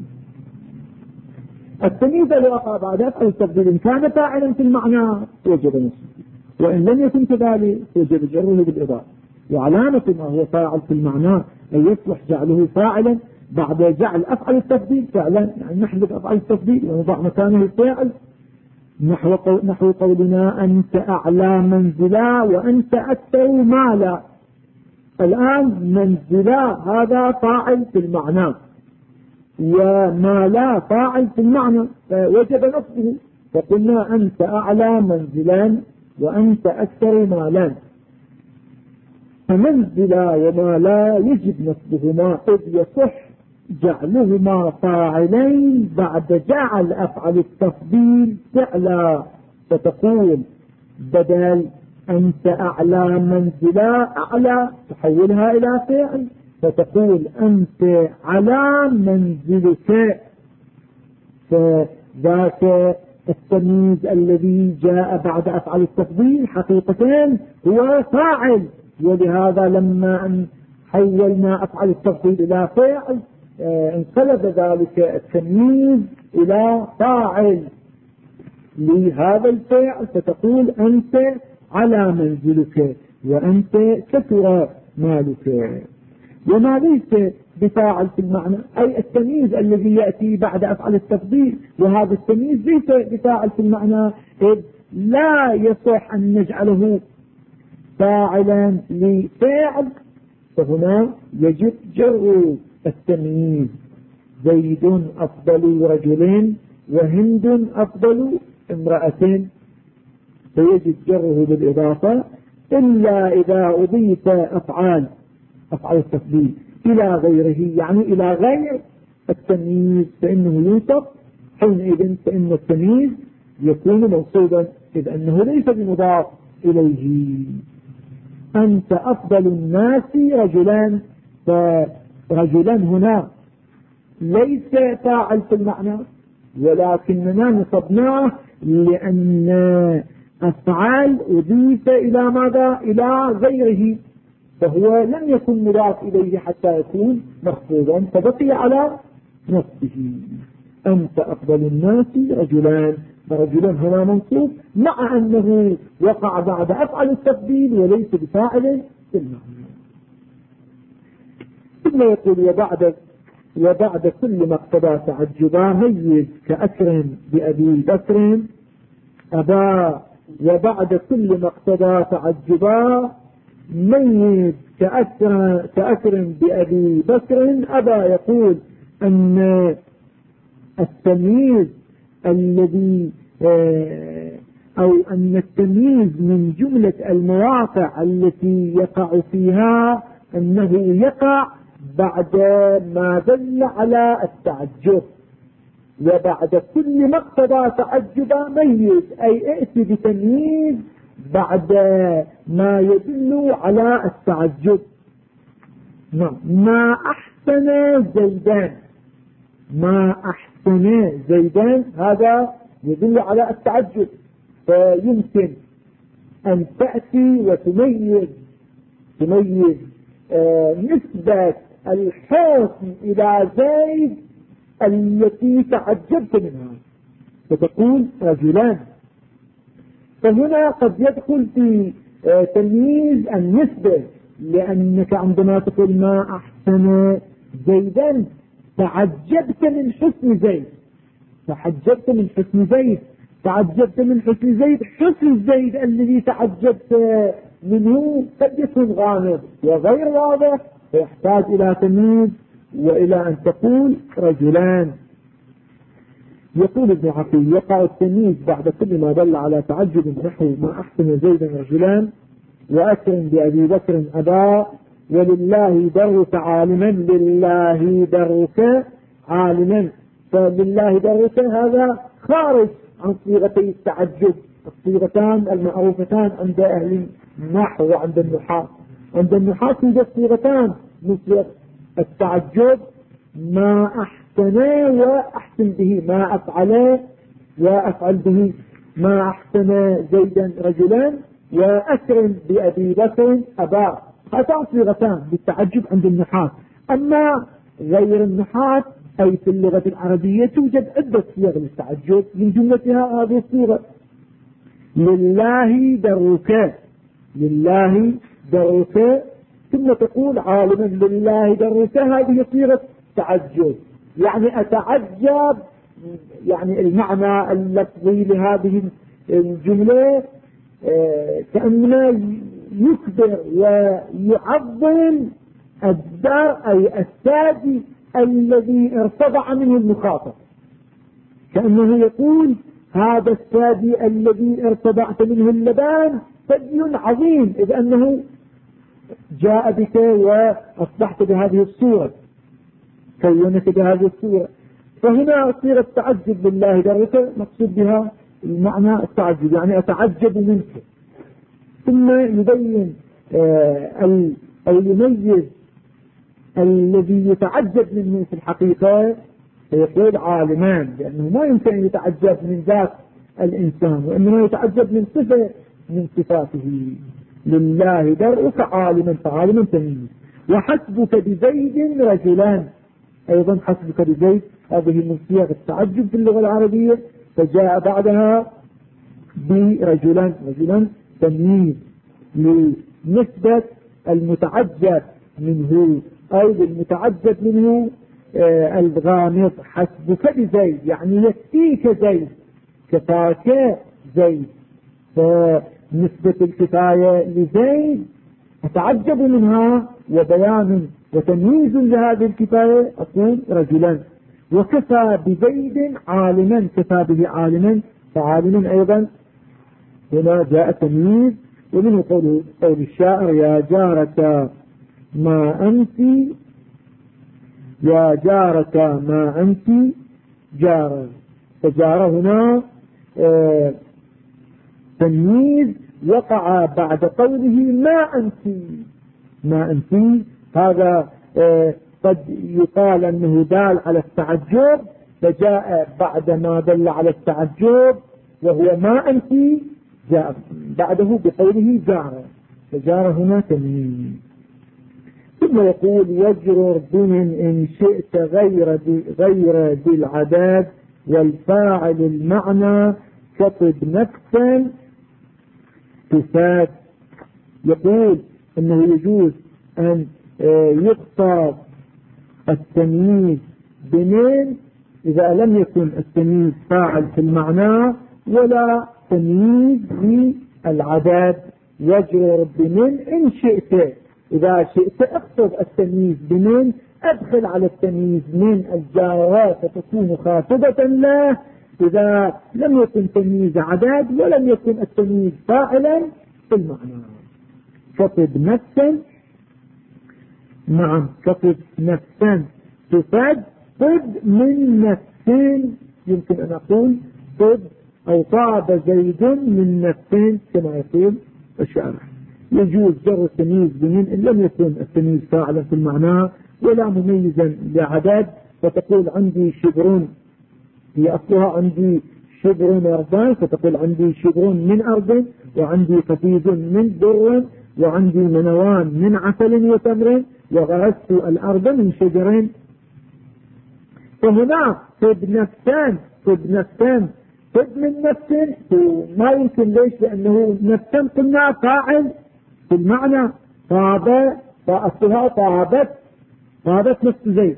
التمييز اللي وقع بعد أفعل التفضيل إن كان فاعلا في المعنى وجب نصبه، وإن لم يكن كذلك يجب جره بالإضافة. وعلامة ما هو فاعل في المعنى أن يصلح جعله فاعلا بعد جعل أفعل التفضيل فعلا، يعني نحذف أفعل التفضيل ونضع مكانه الفاعل، نحو قولنا أنت أعلى منزلا وأنت أكثر مالا. الآن منزلا هذا فاعل في المعنى ومالا فاعل في المعنى وجب نصبه، فقلنا أنت أعلى منزلا وأنت أكثر مالا. فمنزلا ومالا يجب نصبهما إذ يصح جعلهما فاعلين بعد جعل أفعل التفضيل فعلا، فتقول بدل أنت أعلى منزلا أعلى تحولها إلى فعل فتقول أنت على منزلك. فذاك التمييز الذي جاء بعد أفعل التفضيل حقيقة هو فاعل، ولهذا لما أن حولنا أفعل التفضيل إلى فاعل انقلب ذلك التمييز إلى فاعل لهذا الفعل، فتقول أنت على منزلك وأنت كثر مالك. وما ليس بفاعل في المعنى أي التمييز الذي يأتي بعد أفعل التفضيل، وهذا التمييز ليس بفاعل في المعنى إذ لا يصح أن نجعله فاعلا لفاعل، فهنا يجب جر التمييز. زيد أفضل رجل وهند أفضل امرأة، فيجب جره بالإضافة إلا إذا أضيف أفعال التفضيل إلى غيره، يعني إلى غير التمييز فإنه ينصب، حينئذ فإن التمييز يكون منصوبا إذ أنه ليس بمضاف إليه. أنت أفضل الناس رجلان، فرجلان هنا ليس فاعل في المعنى ولكننا نصبناه لأن أفعال أضيف إلى ماذا؟ إلى غيره، فهو لم يكن مضاف إليه حتى يكون مخفوضا فبقي على نفسه. أنت أفضل الناس رجلان، فرجلان هنا منصوب مع أنه وقع بعد أفعل التفضيل وليس بفاعل في المعنى. ثم يقول وبعد كل ما اقتضى تعجبا ميز كأكرم بأبي بكر أبا. وبعد كل ما اقتضى تعجبا ميز كأكرم بأبي بكر أبا. يقول أن التمييز الذي أو أن التمييز من جملة المواقع التي يقع فيها أنه يقع بعد ما دل على التعجب. وبعد كل ما اقتضى تعجبا ميز أي ائتي بتمييز بعد ما يدل على التعجب. ما أحسن زيدان، ما أحسن زيدان هذا يدل على التعجب، فيمكن أن تأتي وتميز نسبة الحسن إلى زيد التي تعجبت منها، فتقول رجلان. فهنا قد يدخل في تمييز النسبة، لأنك عندما تقول ما أحسن زيدا تعجبت من حسن زيد، تعجبت من حسن زيد. حسن زيد الذي تعجبت منه قد يكون غامض وغير واضح، ويحتاج إلى تمييز وإلى أن تقول رجلان. يقول ابن عقيل: يقع التمييز بعد كل ما دل على تعجب نحو ما أحسن زيدا رجلان، وأكرم بأبي بكر أبا، ولله درك عالما. لله درك عالما، فلله درك هذا خارج عن صيغتي التعجب، الصيغتان المعروفتان عند أهل النحو وعند النحاة. عند النحاة توجد صيغتان مثل التعجب: ما أحسن وأحسن به، ما أفعل وأفعل به، ما أحسن زيدا رجلان، وأكرم بأبي بكر أبا. هاتان صيغتان للتعجب عند النحاة. أما غير النحاة أي في اللغة العربية توجد عدة صيغ للتعجب، من جملتها هذه الصيغة: لله درك، لله درك، ثم تقول عالما لله درك. هذه صيغة تعجب، يعني أتعجب، يعني المعنى اللفظي لهذه الجملة كأنما يكبر ويعظم الدار أي الثدي الذي ارتضع منه المخاطب، كأنه يقول هذا الثدي الذي ارتضعت منه اللبان ثدي عظيم، إذ أنه جاء بك وأصبحت بهذه الصورة، كونك بهذه الصورة. فهنا صيغة تعجب لله درك مقصود بها المعنى التعجب، يعني أتعجب منك. ثم يبين أو يميز الذي يتعجب منه في الحقيقة، فيقول عالمان، لأنه ما يمكن أن يتعجب من ذات الإنسان، وإنما يتعجب من صفة من صفاته. لله درك عالما، فعالما تمييز. وحسبك بزيد رجلان، أيضا حسبك بزيد هذه من صيغ التعجب في اللغة العربية، فجاء بعدها برجلان، رجلان تمييز لنسبة المتعجب منه أو للمتعجب منه الغامض. حسبك بزيد يعني يكفيك زيد، كفاك زيد، فنسبة الكفاية لزيد أتعجب منها، وبيان وتمييز لهذه الكفاية أقول رجلا. وكفى بزيد عالما، كفى به عالما، فعالما أيضا هنا جاء تمييز. ومنه قول الشاعر: يا جارة ما أنت، يا جارة ما أنت جارة، فجارة هنا تمييز وقع بعد قوله ما أنت، ما أنت. هذا قد يقال أنه دال على التعجب، فجاء بعد ما دل على التعجب وهو ما أنت جاء بعده بقوله جارة، فجارة هنا تمييز. ثم يقول: يجرر بمن إن شئت غير ذي العداد، والفاعل المعنى كطب نفسا تفاد. يقول انه يجوز ان يخطب التمييز بمن اذا لم يكن التمييز فاعل في المعنى ولا تمييز للعداد. يجرر بمن إن شئت، إذا شئت اخطب التمييز بمن، أدخل على التمييز من الجارات فتكون خاطبة له، إذا لم يكن تمييز عداد ولم يكن التمييز فاعلا في المعنى. كطب نفسا، نعم كطب نفسا تفاد. طب من نفسين، يمكن أن أقول طب أو طاب زيد من نفسين كما يقول الشارع. يجوز جر التمييز بمن إن لم يكن التمييز فاعلا في المعنى ولا مميزا لعدد، فتقول عندي شبرون، هي أصلها عندي شبر أرضان، فتقول عندي شبر من أرض، وعندي قفيز من در، وعندي منوان من عسل وتمر، وغرست الأرض من شجر. فهنا طب نفسان طب من نفس ما يمكن. ليش؟ لأنه نفسا قلنا فاعل في المعنى طاب، فأصلها طابت نفس زيد.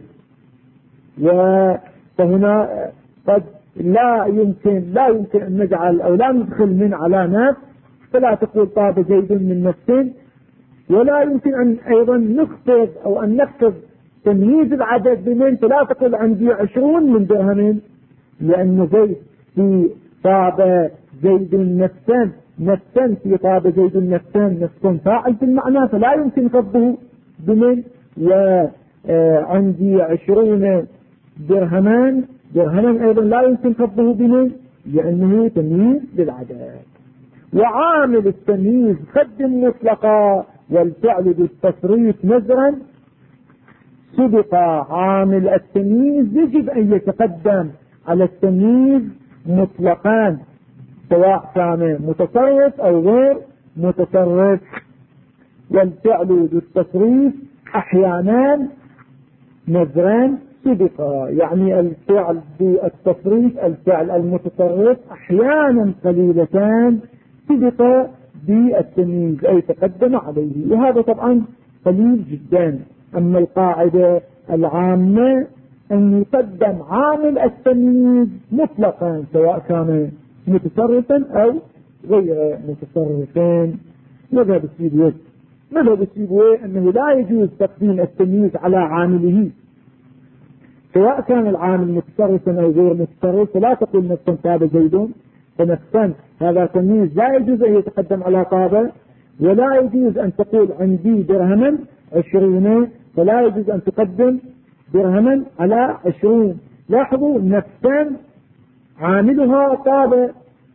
فهنا قد لا يمكن أن نجعل أو لا ندخل من على نفس، فلا تقول طاب زيد من نفس. ولا يمكن أن أيضا نخفض أو أن نخفض تمييز العدد بمن، فلا تقول عندي 20 من درهم، لأن زيد في طاب زيد نفسا في طاب زيد نفسا فاعل في المعنى، فلا يمكن خفضه بمن. وعندي 20 درهما أيضا لا يمكن خفضه بمن، لأنه تمييز للعدد. وعامل التمييز قدم مطلقا والفعل بالتصريف نزرا. سبق عامل التمييز يجب أن يتقدم على التمييز مطلقان، سواء كان متصرف أو غير متصرف. والفعل بالتصريف أحيانا نزران سبقا، يعني الفعل بالتصريف الفعل المتصرف أحيانا قليلتان سبق بالتمييز أي تقدم عليه، وهذا طبعا قليل جدا. أما القاعدة العامة أن يقدم عامل التمييز مطلقا، سواء كان متصرفا أو غير متصرفين. مذهب السيبويه أنه لا يجوز تقديم التمييز على عامله، سواء كان العامل متصرفا أو غير متصرف. فلا تقول نفسا طاب زيد فنفسا، هذا تمييز لا يجوز أن يتقدم على طاب. ولا يجوز أن تقول عندي درهما 20، فلا يجوز أن تقدم درهما على 20. لاحظوا نفسا عاملها طاب،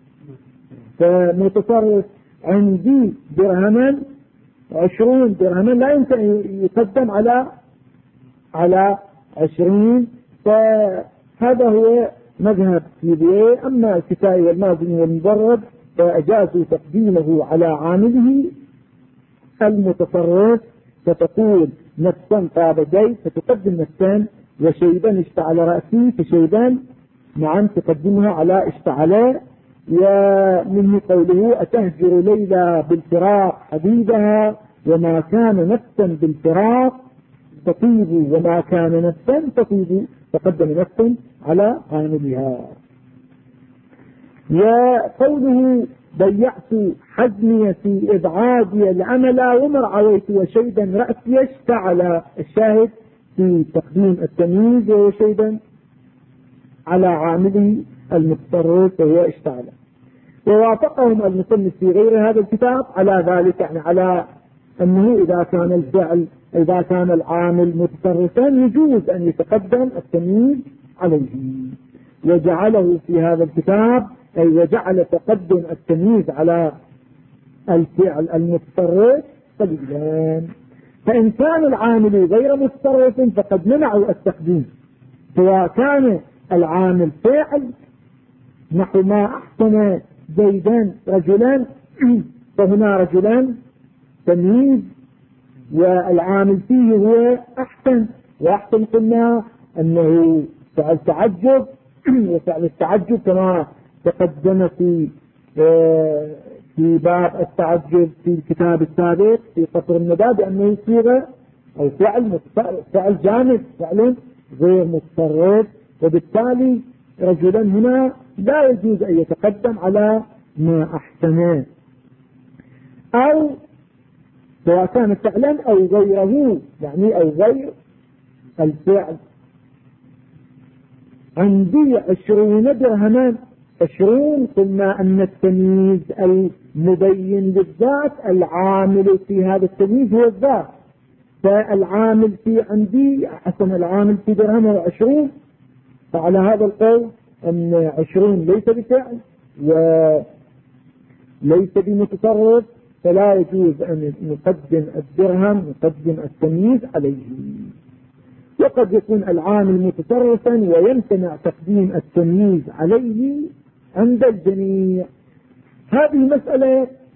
فمتصرف عندي درهما 20 درهما لا يمكن يقدم على 20. فهذا هو مذهب سيبويه. أما الكسائي والمازني والمبرد فأجازوا تقديمه على عامله المتصرف، فتقول نفسا طاب زيد فتقدم نفسا، وشيبا اشتعل رأسي فشيبان نعم تقدمها على اشتعل. ومنه قوله أتهجر ليلى بالفراق حبيبها وما كان نفسا بالفراق تطيب، وما كان نفسا تطيب، تقدم نفسا على عاملها. وقوله ضيعت حزمي في إبعادي الأمل ومرعويت وشيدا رأسي اشتعل، الشاهد في تقديم التمييز وشيدا على عامله المتصرف وهو اشتعل. ووافقهم المصنف في غير هذا الكتاب على ذلك، يعني على أنه إذا كان العامل متصرفا يجوز أن يتقدم التمييز عليه. وجعله في هذا الكتاب أي وجعل تقدم التمييز على الفعل المتصرف قليلا. فإن كان العامل غير متصرف فقد منعوا التقديم، سواء كان العامل فعل نحو ما أحسن زيدان رجلان، فهنا رجلان تمييز والعامل فيه هو أحسن، وأحسن قلنا أنه فعل تعجب، وفعل التعجب كما تقدم في باب التعجب في الكتاب السابق في قطر الندى بأنه صيغة أو فعل جامد، فعل غير متصرف. وبالتالي رجلا هنا لا يجوز أن يتقدم على ما أحسنه، أو سواء كان فعلا أو غيره، يعني أو غير الفعل. عندي 20 درهما، 20 قلنا أن التمييز المبين للذات العامل في هذا التمييز هو الذات، فالعامل في عندي حسن العامل في درهم 20. فعلى هذا القول أن 20 ليس بفعل وليس بمتصرف، فلا يجوز أن نقدم الدرهم نقدم التمييز عليه. وقد يكون العامل متصرفا ويمتنع تقديم التمييز عليه عند الجميع. هذه مسألة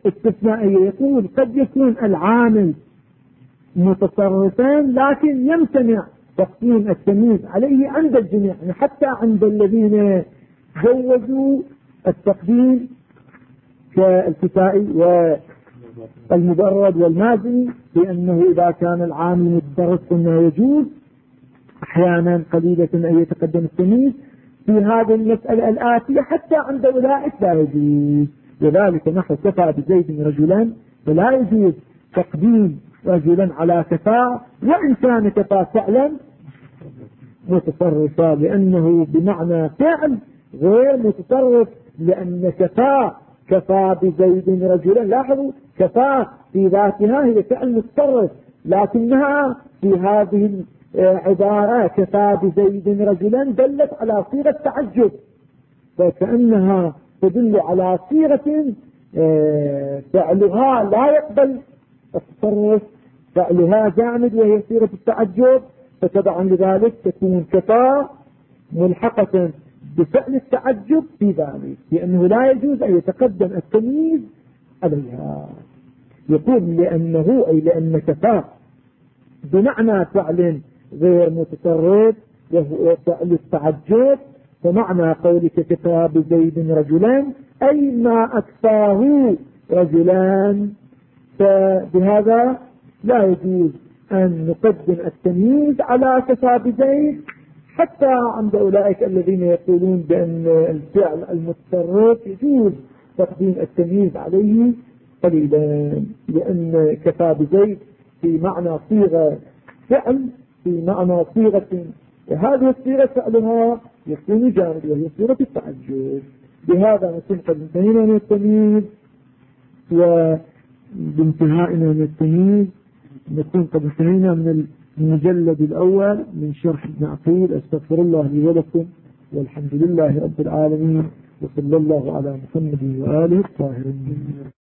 استثنائية، يقول قد يكون العامل متصرفين لكن يمتنع تقديم التمييز عليه عند الجميع، يعني حتى عند الذين جوزوا التقديم كالكسائي والمبرد والمازني، لأنه إذا كان العامل متصرف قلنا يجوز أحيانا قليلة أن يتقدم التمييز. في هذه المسألة الآتية حتى عند أولئك لا يجوز، لذلك نحن كفى بزيد رجلا، فلا يجوز تقديم رجلا على كفاء وإن كان كفاء فعلا متصرفا، لأنه بمعنى فعل غير متصرف، لأن كفى بزيد رجلا، لاحظوا كفى في ذاتها هي فعل متصرف، لكنها في هذه العبارة كفى بزيد رجلا دلت على صيغة تعجب، فكأنها تدل على صيغة فعلها لا يقبل التصرف، فعلها جامد وهي صيغة التعجب، فتبعا لذلك تكون كفى ملحقة بفعل التعجب في ذلك، لأنه لا يجوز أن يتقدم التمييز عليها. يقول لأنه أي لأن كفى بمعنى فعل غير متصرف وهو فعل التعجب، فمعنى قولك كفى بزيد رجلان أي ما أكفاه رجلان، فبهذا لا يجوز أن نقدم التمييز على كفى بزيد، حتى عند أولئك الذين يقولون بأن الفعل المتصرف يجوز تقديم التمييز عليه قليلا، لأن كفى بزيد في معنى صيغة فعل، في معنى صيغة، وهذه الصيغة فعلها يكون جامد وهي صيغة التعجب. بهذا نكون قد انتهينا من التمييز، وبانتهائنا من التمييز نكون قد انتهينا من المجلد الأول من شرح ابن عقيل. استغفر الله لي ولكم، والحمد لله رب العالمين، وصلى الله على محمد وآله الطاهرين.